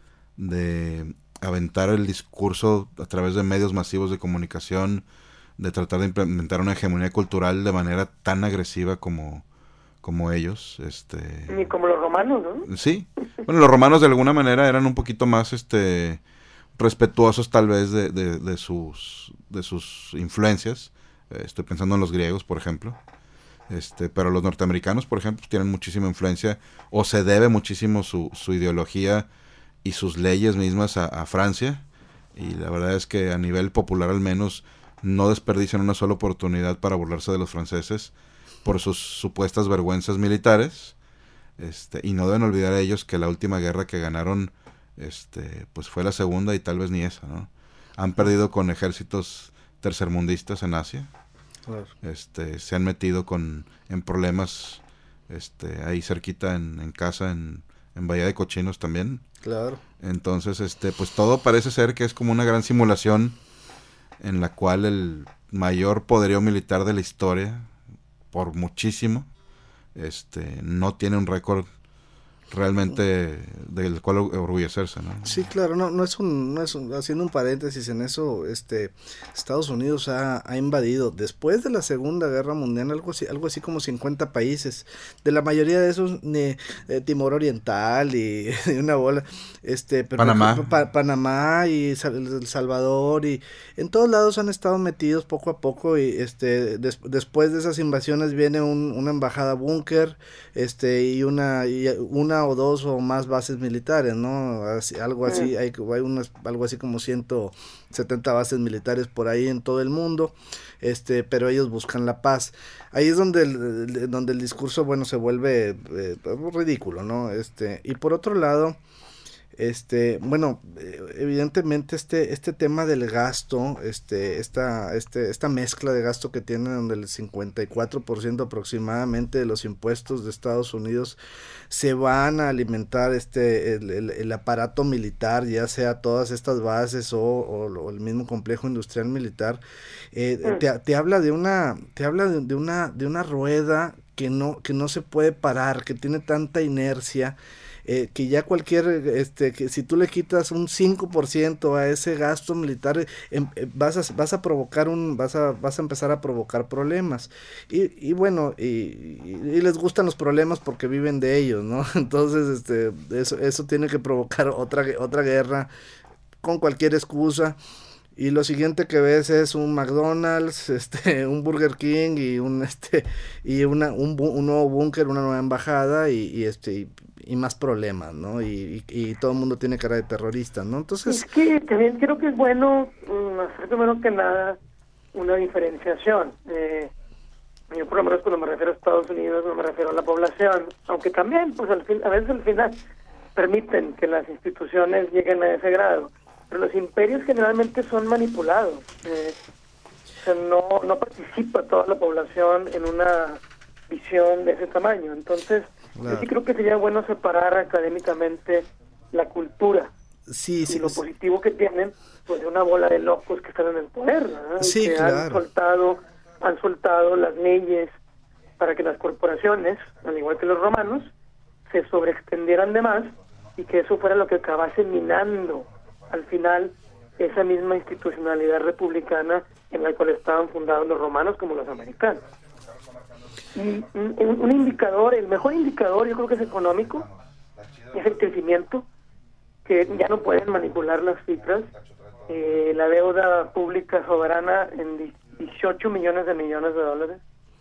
de aventar el discurso a través de medios masivos de comunicación, de tratar de implementar una hegemonía cultural de manera tan agresiva como, como ellos. Este... Ni como los romanos, ¿no? Sí. Bueno, los romanos de alguna manera eran un poquito más este respetuosos tal vez de, de, de sus de sus influencias. Estoy pensando en los griegos, por ejemplo. Este, pero los norteamericanos, por ejemplo, tienen muchísima influencia, o se debe muchísimo su, su ideología y sus leyes mismas a, a Francia, y la verdad es que a nivel popular al menos no desperdician una sola oportunidad para burlarse de los franceses por sus supuestas vergüenzas militares, este, y no deben olvidar a ellos que la última guerra que ganaron este, pues fue la segunda y tal vez ni esa, ¿no? Han perdido con ejércitos tercermundistas en Asia. Claro. Este, se han metido con en problemas este, ahí cerquita en, en casa, en, en Bahía de Cochinos también. Claro. Entonces, este, pues todo parece ser que es como una gran simulación en la cual el mayor poderío militar de la historia, por muchísimo, este, no tiene un récord realmente del cual orgullecerse, ¿no? Sí, claro, no, no es un, no es un, haciendo un paréntesis en eso, este, Estados Unidos ha, ha invadido después de la Segunda Guerra Mundial algo así, algo así como cincuenta países, de la mayoría de esos ni, eh, Timor Oriental y, y una bola, este, pero Panamá, pa, Panamá y El Salvador, y en todos lados han estado metidos poco a poco, y este, des, después de esas invasiones viene un, una embajada búnker, este, y una, y una o dos o más bases militares, ¿no? Así, algo así, hay, hay unas, algo así como ciento setenta bases militares por ahí en todo el mundo, este, pero ellos buscan la paz. Ahí es donde el, donde el discurso, bueno, se vuelve eh, ridículo, ¿no? Este, y por otro lado, este, bueno, evidentemente este, este tema del gasto, este, esta, este, esta mezcla de gasto que tienen, donde el cincuenta y cuatro por ciento aproximadamente de los impuestos de Estados Unidos se van a alimentar este, el, el, el aparato militar, ya sea todas estas bases o, o, o el mismo complejo industrial militar, eh, mm. te, te habla de una, te habla de, de una, de una rueda que no, que no se puede parar, que tiene tanta inercia. Eh, que ya cualquier, este, que si tú le quitas un cinco por ciento a ese gasto militar, eh, eh, vas a, vas a provocar un, vas a, vas a empezar a provocar problemas, y, y bueno, y, y, y les gustan los problemas porque viven de ellos, ¿no? Entonces, este, eso, eso tiene que provocar otra, otra guerra con cualquier excusa. Y lo siguiente que ves es un McDonald's, este, un Burger King y un, este, y una, un, un nuevo búnker, una nueva embajada y, y este, y, y más problemas, ¿no? Y, y, y todo el mundo tiene cara de terrorista, ¿no? Entonces... Es que también creo que es bueno um, hacer primero que nada una diferenciación. Eh, yo por lo menos cuando me refiero a Estados Unidos no me refiero a la población, aunque también, pues al fin, a veces al final permiten que las instituciones lleguen a ese grado. Pero los imperios generalmente son manipulados. Eh, o sea, no, no participa toda la población en una visión de ese tamaño. Entonces, claro, yo sí creo que sería bueno separar académicamente la cultura sí, y sí, lo sí. positivo que tienen, pues, de una bola de locos que están en el poder, ¿verdad? Sí, que claro. han soltado, han soltado las leyes para que las corporaciones, al igual que los romanos, se sobreextendieran de más y que eso fuera lo que acabase minando al final esa misma institucionalidad republicana en la cual estaban fundados los romanos como los americanos. Y un, un indicador, el mejor indicador yo creo que es económico, es el crecimiento, que ya no pueden manipular las cifras. Eh, la deuda pública soberana en dieciocho millones de millones de dólares.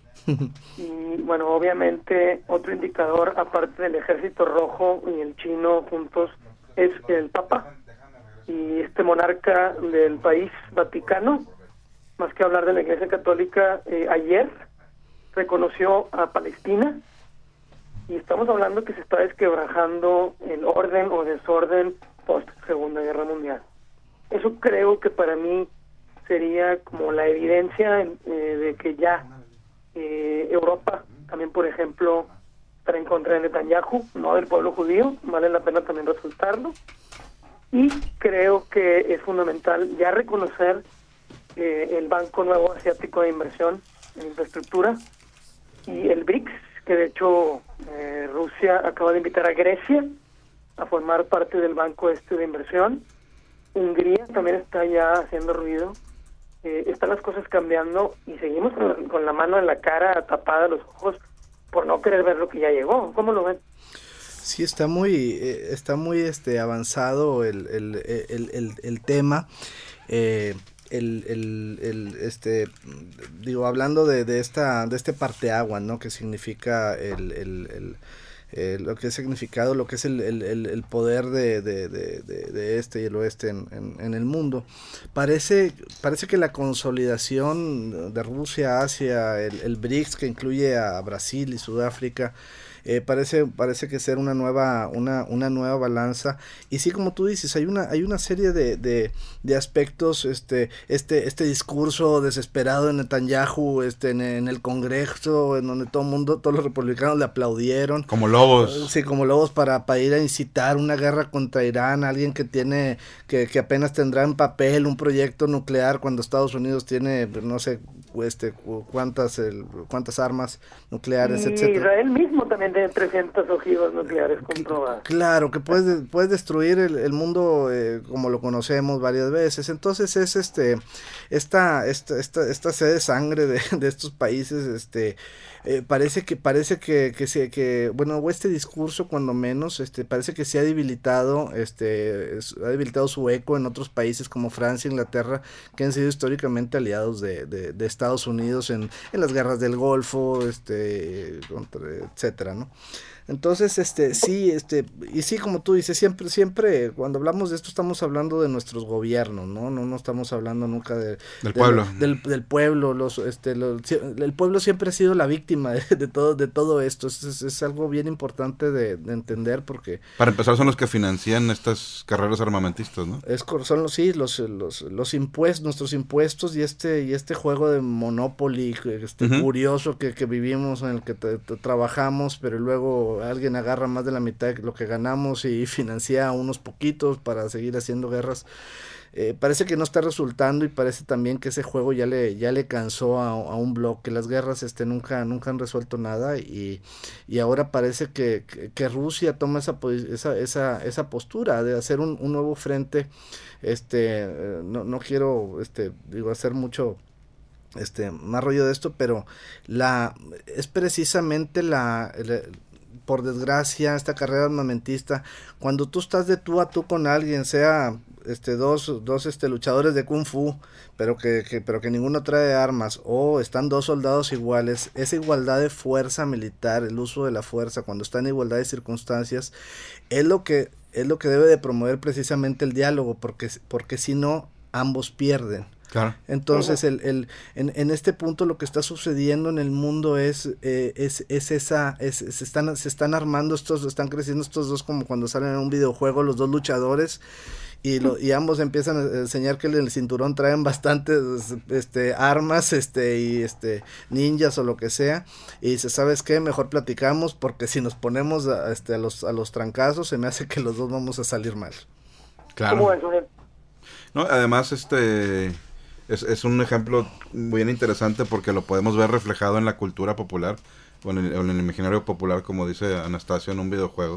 Y bueno, obviamente otro indicador aparte del Ejército Rojo y el chino juntos es el Papa. Y este monarca del país Vaticano, más que hablar de la Iglesia Católica, eh, ayer reconoció a Palestina, y estamos hablando que se está desquebrajando el orden o desorden post Segunda Guerra Mundial. Eso creo que para mí sería como la evidencia eh, de que ya eh, Europa también, por ejemplo, está en contra de Netanyahu, no del pueblo judío, vale la pena también resultarlo. Y creo que es fundamental ya reconocer eh, el Banco Nuevo Asiático de Inversión en Infraestructura y el B R I C S, que de hecho eh, Rusia acaba de invitar a Grecia a formar parte del Banco Este de Inversión. Hungría también está ya haciendo ruido. Eh, están las cosas cambiando y seguimos con, con la mano en la cara, tapada los ojos, por no querer ver lo que ya llegó. ¿Cómo lo ven? Sí, está muy, eh, está muy este avanzado el, el, el, el, el tema. Eh, el, el, el, este, digo, hablando de, de esta, de este parteaguas, ¿no? Que significa el, el, el eh, lo que es significado, lo que es el, el, el poder de, de, de, de, de este y el oeste en, en, en el mundo. Parece, parece que la consolidación de Rusia hacia el, el BRICS, que incluye a Brasil y Sudáfrica, Eh, parece parece que ser una nueva una una nueva balanza, y sí, como tú dices, hay una hay una serie de, de, de aspectos, este este este discurso desesperado de Netanyahu este en, en el Congreso, en donde todo el mundo, todos los republicanos le aplaudieron como lobos, sí, como lobos para, para ir a incitar una guerra contra Irán, alguien que tiene que, que apenas tendrá en papel un proyecto nuclear cuando Estados Unidos tiene no sé este cuántas el, cuántas armas nucleares, y etcétera. Israel mismo también tiene trescientas ojivas nucleares comprobadas. Claro, que puedes, puedes destruir el, el mundo eh, como lo conocemos varias veces. Entonces es este esta esta esta, esta sed de sangre de, de estos países, este eh, parece que parece que que se que bueno, este discurso cuando menos este parece que se ha debilitado, este es, ha debilitado su eco en otros países como Francia, Inglaterra, que han sido históricamente aliados de, de, de Estados Unidos en, en las guerras del Golfo, este contra, etcétera, ¿no? Entonces, este, sí, este, y sí, como tú dices, siempre, siempre, cuando hablamos de esto estamos hablando de nuestros gobiernos, ¿no? No, no estamos hablando nunca de, del de, pueblo, del, del pueblo, los, este, los, el pueblo siempre ha sido la víctima de, de todo, de todo esto. Es, es, es algo bien importante de, de entender, porque para empezar son los que financian estas carreras armamentistas, ¿no? Es, son los, sí, los, los, los impuestos, nuestros impuestos y este, y este juego de Monopoly, este, uh-huh. curioso que, que vivimos, en el que te, te trabajamos, pero luego alguien agarra más de la mitad de lo que ganamos y financia a unos poquitos para seguir haciendo guerras. Eh, parece que no está resultando, y parece también que ese juego ya le ya le cansó a, a un bloque. Las guerras este nunca nunca han resuelto nada, y, y ahora parece que, que, que Rusia toma esa, esa esa esa postura de hacer un, un nuevo frente. Este eh, no no quiero este digo hacer mucho este más rollo de esto, pero la es precisamente la, la por desgracia, esta carrera armamentista, cuando tú estás de tú a tú con alguien, sea este dos dos este luchadores de kung fu, pero que, que pero que ninguno trae armas, o están dos soldados iguales, esa igualdad de fuerza militar, el uso de la fuerza cuando está en igualdad de circunstancias, es lo que es lo que debe de promover precisamente el diálogo, porque porque si no ambos pierden. Claro. Entonces, el, el, en, en este punto lo que está sucediendo en el mundo es, eh, es, es esa, es, se están, se están armando estos, están creciendo estos dos como cuando salen en un videojuego los dos luchadores, y lo, y ambos empiezan a enseñar que en el cinturón traen bastantes este armas, este y este ninjas o lo que sea, y dice, ¿sabes qué? Mejor platicamos, porque si nos ponemos a, este, a los a los trancazos, se me hace que los dos vamos a salir mal. Claro. ¿Cómo es, no, además, este Es, es un ejemplo bien interesante porque lo podemos ver reflejado en la cultura popular o en el, en el imaginario popular, como dice Anastasio, en un videojuego.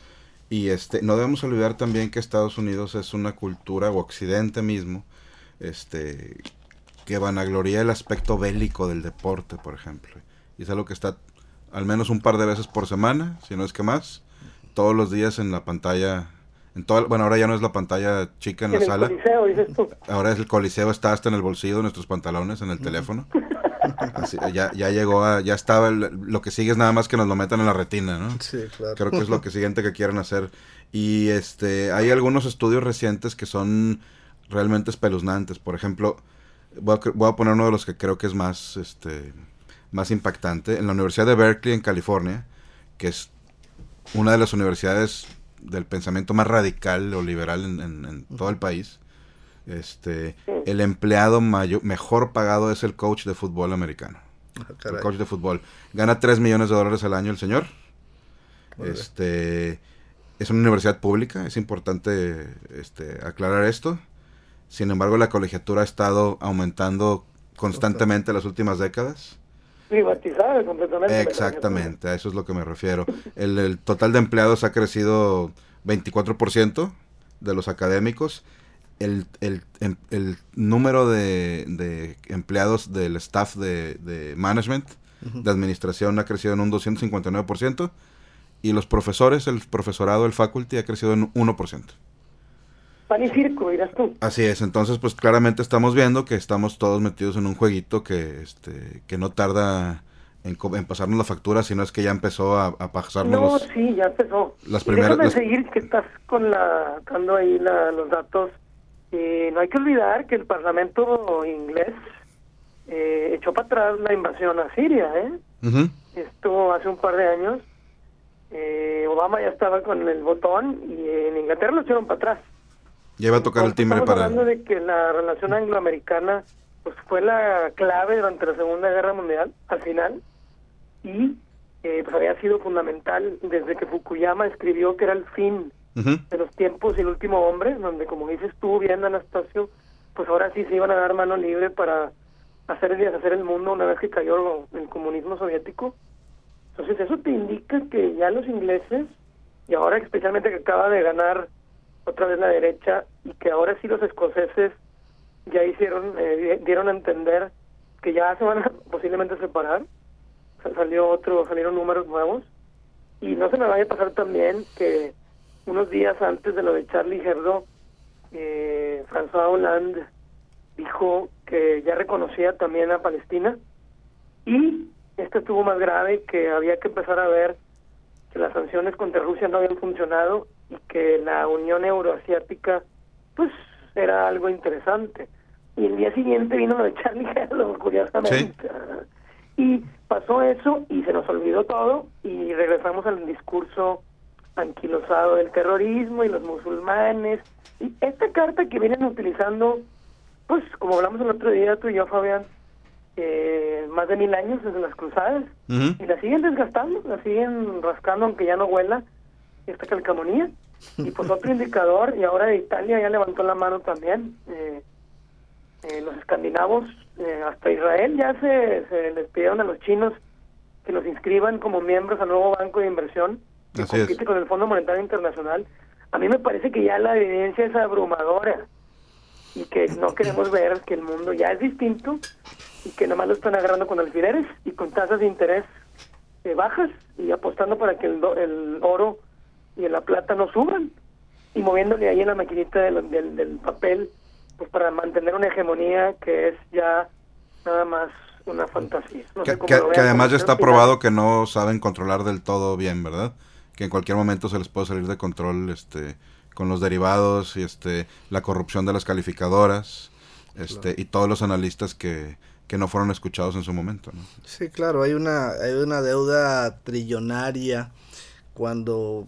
Y este no debemos olvidar también que Estados Unidos es una cultura, o Occidente mismo, este que vanagloria el aspecto bélico del deporte, por ejemplo. Y es algo que está al menos un par de veces por semana, si no es que más, todos los días en la pantalla. En toda, bueno, ahora ya no es la pantalla chica en la sala. Coliseo, dices tú. Ahora es el Coliseo, está hasta en el bolsillo de nuestros pantalones, en el teléfono. Así, ya, ya llegó a, ya estaba, el, lo que sigue es nada más que nos lo metan en la retina, ¿no? Sí, claro. Creo que es lo que siguiente que quieren hacer. Y este, hay algunos estudios recientes que son realmente espeluznantes. Por ejemplo, voy a, voy a poner uno de los que creo que es más, este, más impactante. En la Universidad de Berkeley, en California, que es una de las universidades del pensamiento más radical o liberal en, en, en todo el país, este el empleado mayor, mejor pagado es el coach de fútbol americano. Oh, el coach de fútbol gana tres millones de dólares al año el señor. Muy este bien. Es una universidad pública, es importante este aclarar esto. Sin embargo, la colegiatura ha estado aumentando constantemente en las últimas décadas. Privatizada completamente. Exactamente, a eso es lo que me refiero. El, el total de empleados ha crecido veinticuatro por ciento de los académicos. El, el, el, el número de, de empleados del staff de, de management, uh-huh. de administración, ha crecido en un doscientos cincuenta y nueve por ciento. Y los profesores, el profesorado, el faculty, ha crecido en uno por ciento. Pan y circo, dirás tú. Así es, entonces pues claramente estamos viendo que estamos todos metidos en un jueguito que este que no tarda en, en pasarnos la factura, si no es que ya empezó a, a pasarnos No, los, sí, ya empezó. las primeras... Déjame las... seguir, que estás con la, dando ahí la, los datos. Eh, no hay que olvidar que el Parlamento inglés eh, echó para atrás la invasión a Siria, ¿eh? Uh-huh. Esto hace un par de años. Eh, Obama ya estaba con el botón y en Inglaterra lo echaron para atrás. Ya iba a tocar el timbre Estamos para... hablando de que la relación angloamericana pues fue la clave durante la Segunda Guerra Mundial, al final, y eh, pues había sido fundamental desde que Fukuyama escribió que era el fin uh-huh. de los tiempos y el último hombre, donde, como dices tú bien, Anastasio, pues ahora sí se iban a dar mano libre para hacer y deshacer el mundo una vez que cayó el comunismo soviético. Entonces eso te indica que ya los ingleses, y ahora especialmente que acaba de ganar otra vez la derecha, y que ahora sí los escoceses ya hicieron, eh, dieron a entender que ya se van a posiblemente separar. Salió otro, salieron números nuevos, y no se me vaya a pasar también que unos días antes de lo de Charlie Hebdo, eh, François Hollande dijo que ya reconocía también a Palestina, y esto estuvo más grave, que había que empezar a ver que las sanciones contra Rusia no habían funcionado y que la Unión Euroasiática pues era algo interesante. Y el día siguiente vino lo de Charlie Hebdo, curiosamente. Sí. Y pasó eso y se nos olvidó todo y regresamos al discurso anquilosado del terrorismo y los musulmanes. Y esta carta que vienen utilizando, pues como hablamos el otro día tú y yo, Fabián, eh, más de mil años desde las cruzadas, uh-huh. y la siguen desgastando, la siguen rascando aunque ya no huela esta calcamonía. Y pues otro indicador, y ahora Italia ya levantó la mano también, eh, eh, los escandinavos, eh, hasta Israel ya se, se les pidieron a los chinos que los inscriban como miembros al nuevo banco de inversión que Así compite es. con el Fondo Monetario Internacional. A mí me parece que ya la evidencia es abrumadora y que no queremos ver que el mundo ya es distinto y que nomás lo están agarrando con alfileres y con tasas de interés eh, bajas y apostando para que el, do, el oro y la plata no suban y moviéndole ahí en la maquinita del, del, del papel pues para mantener una hegemonía que es ya nada más una fantasía. No que, sé cómo que, lo que vean, además ya pero está al final- probado que no saben controlar del todo bien, ¿verdad? Que en cualquier momento se les puede salir de control este con los derivados y este la corrupción de las calificadoras este Claro. y todos los analistas que, que no fueron escuchados en su momento, ¿no? Sí, claro, hay una hay una deuda trillonaria cuando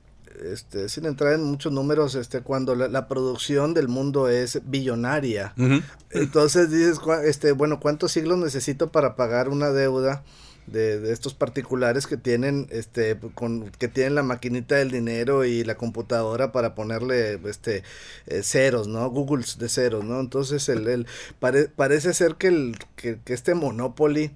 este sin entrar en muchos números, este cuando la, la producción del mundo es billonaria. Uh-huh. Entonces dices, cua- este bueno, ¿cuántos siglos necesito para pagar una deuda de, de estos particulares que tienen este con que tienen la maquinita del dinero y la computadora para ponerle este eh, ceros, ¿no? Googles de ceros, ¿no? Entonces el, el pare- parece ser que el que, que este monopoly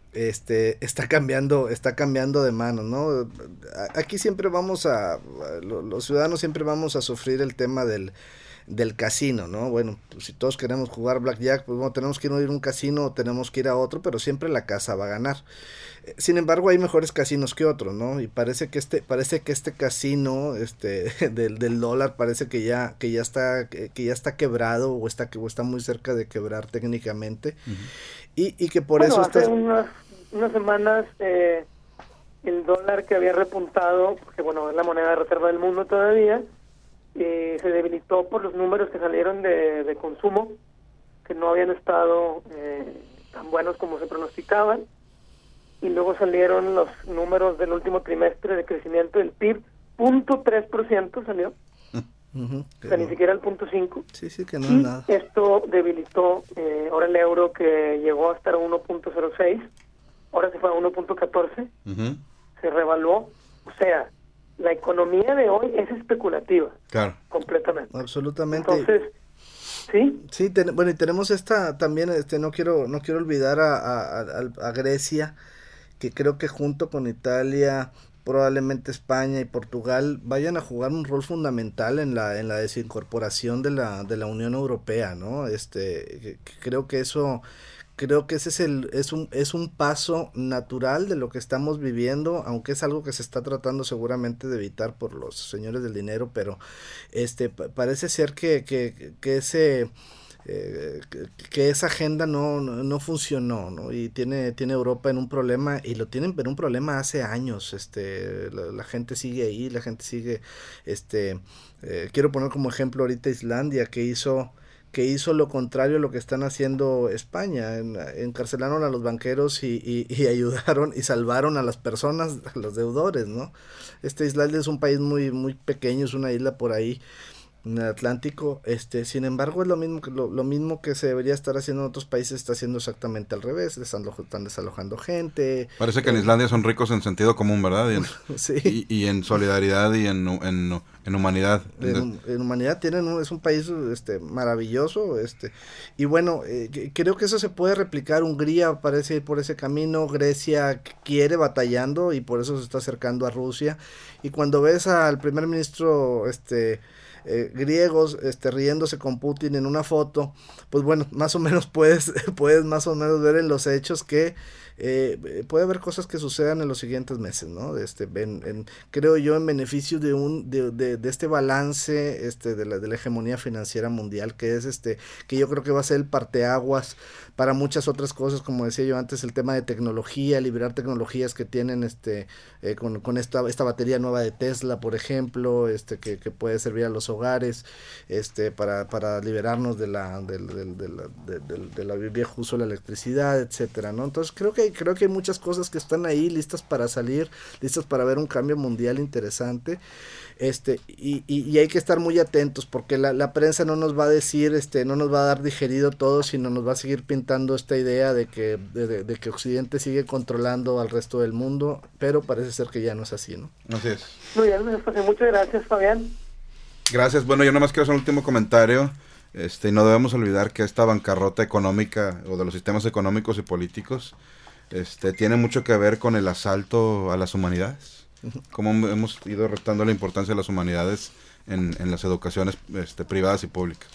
este está cambiando está cambiando de mano, ¿no? A- Aquí siempre vamos a, a lo- los ciudadanos siempre vamos a sufrir el tema del del casino, ¿no? Bueno, pues si todos queremos jugar blackjack, pues bueno, tenemos que ir a un casino o tenemos que ir a otro, pero siempre la casa va a ganar. Eh, Sin embargo, hay mejores casinos que otros, ¿no? Y parece que este parece que este casino este del, del dólar parece que ya que ya está que que ya está quebrado o está que o está muy cerca de quebrar técnicamente. Uh-huh. Y, y que por Bueno, eso hace estas unas, unas semanas eh, el dólar que había repuntado, porque bueno, es la moneda de reserva del mundo todavía, eh, se debilitó por los números que salieron de, de consumo, que no habían estado eh, tan buenos como se pronosticaban, y luego salieron los números del último trimestre de crecimiento del P I B, punto tres por ciento salió, Ujú, o sea, ni siquiera el punto cinco. sí, sí, que no Y es nada. esto debilitó eh, ahora el euro, que llegó a estar a uno punto cero seis, ahora se fue a uno punto catorce, Uh-huh. se revaluó. O sea, la economía de hoy es especulativa, Claro. completamente. Absolutamente. Entonces, sí, Sí, ten- bueno, y tenemos esta también, este, no quiero, no quiero olvidar a, a, a- a Grecia, que creo que junto con Italia, probablemente España y Portugal vayan a jugar un rol fundamental en la, en la desincorporación de la, de la Unión Europea, ¿no? Este, que- que creo que eso, creo que ese es el, es un, es un paso natural de lo que estamos viviendo, aunque es algo que se está tratando seguramente de evitar por los señores del dinero, pero este pa- parece ser que, que, que ese eh, que, que esa agenda no, no, no funcionó, ¿no? Y tiene, tiene Europa en un problema, y lo tienen en un problema hace años. Este, la, la gente sigue ahí, la gente sigue, este, eh, quiero poner como ejemplo ahorita Islandia, que hizo... que hizo lo contrario a lo que están haciendo España. En, encarcelaron a los banqueros y, y, y ayudaron y salvaron a las personas, a los deudores, ¿no? Este Islandia es un país muy muy pequeño, es una isla por ahí en el Atlántico, este, sin embargo es lo mismo que lo, lo mismo que se debería estar haciendo en otros países, está haciendo exactamente al revés, están, están desalojando gente. Parece que en Islandia son ricos en sentido común, ¿verdad? Y en, sí. y, y en solidaridad y en, en, en humanidad. En, en humanidad tienen un, es un país este maravilloso, este y bueno, eh, creo que eso se puede replicar. Hungría parece ir por ese camino, Grecia quiere batallando y por eso se está acercando a Rusia, y cuando ves al primer ministro este Eh, griegos este, riéndose con Putin en una foto, pues bueno, más o menos puedes, puedes más o menos ver en los hechos que eh, puede haber cosas que sucedan en los siguientes meses, ¿no? Este, en, en, creo yo en beneficio de un de, de, de este balance este, de, la, de la hegemonía financiera mundial, que es este que yo creo que va a ser el parteaguas para muchas otras cosas, como decía yo antes, el tema de tecnología, liberar tecnologías que tienen este eh, con, con esta, esta batería nueva de Tesla, por ejemplo, este que, que puede servir a los hogares, este para, para liberarnos de la del de, de, la, de, de, de la viejo uso de la electricidad, etcétera, ¿no? Entonces creo que creo que hay muchas cosas que están ahí listas para salir, listas para ver un cambio mundial interesante. Este y, y, y hay que estar muy atentos, porque la, la prensa no nos va a decir, este no nos va a dar digerido todo, sino nos va a seguir pintando esta idea de que de, de, de que Occidente sigue controlando al resto del mundo, pero parece ser que ya no es así, ¿no? Así es. Muy bien, muchas gracias, Fabián. Gracias. Bueno, yo nomás quiero hacer un último comentario. Este, no debemos olvidar que esta bancarrota económica o de los sistemas económicos y políticos este, tiene mucho que ver con el asalto a las humanidades. Cómo hemos ido restando la importancia de las humanidades en, en las educaciones este, privadas y públicas.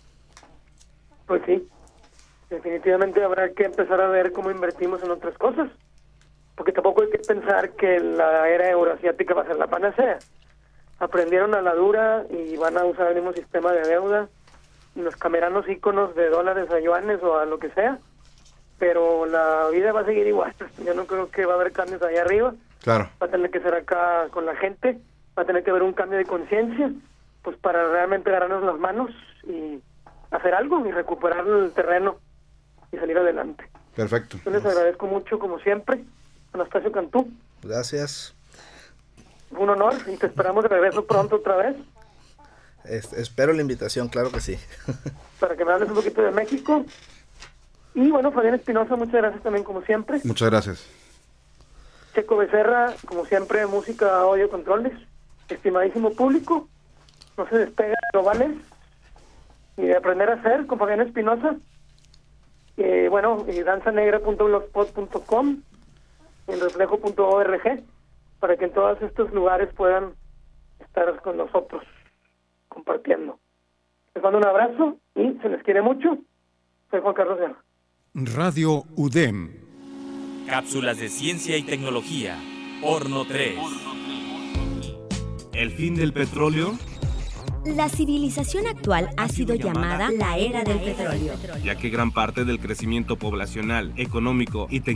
Pues sí, definitivamente habrá que empezar a ver cómo invertimos en otras cosas, porque tampoco hay que pensar que la era euroasiática va a ser la panacea. Aprendieron a la dura y van a usar el mismo sistema de deuda, y nos cambiarán los íconos de dólares a yuanes o a lo que sea, pero la vida va a seguir igual. Yo no creo que va a haber cambios allá arriba. Claro. Va a tener que ser acá con la gente, va a tener que haber un cambio de conciencia, pues para realmente agarrarnos las manos y hacer algo y recuperar el terreno y salir adelante. Perfecto. Yo les agradezco mucho, como siempre, Anastasio Cantú. Gracias. Fue un honor y te esperamos de regreso pronto otra vez. Es, espero la invitación, claro que sí. Para que me hables un poquito de México. Y bueno, Fabián Espinosa, muchas gracias también, como siempre. Muchas gracias. Checo Becerra, como siempre, música, audio, controles. Estimadísimo público, no se despega de globales y de aprender a hacer con Fabián Espinosa. Eh, bueno, y danzanegra punto blogspot punto com, en reflejo punto org, para que en todos estos lugares puedan estar con nosotros compartiendo. Les mando un abrazo y se les quiere mucho. Soy Juan Carlos Guerra. Radio U D E M. Cápsulas de ciencia y tecnología. Horno tres. ¿El fin del petróleo? La civilización actual ha sido llamada la era del petróleo, ya que gran parte del crecimiento poblacional, económico y tecnológico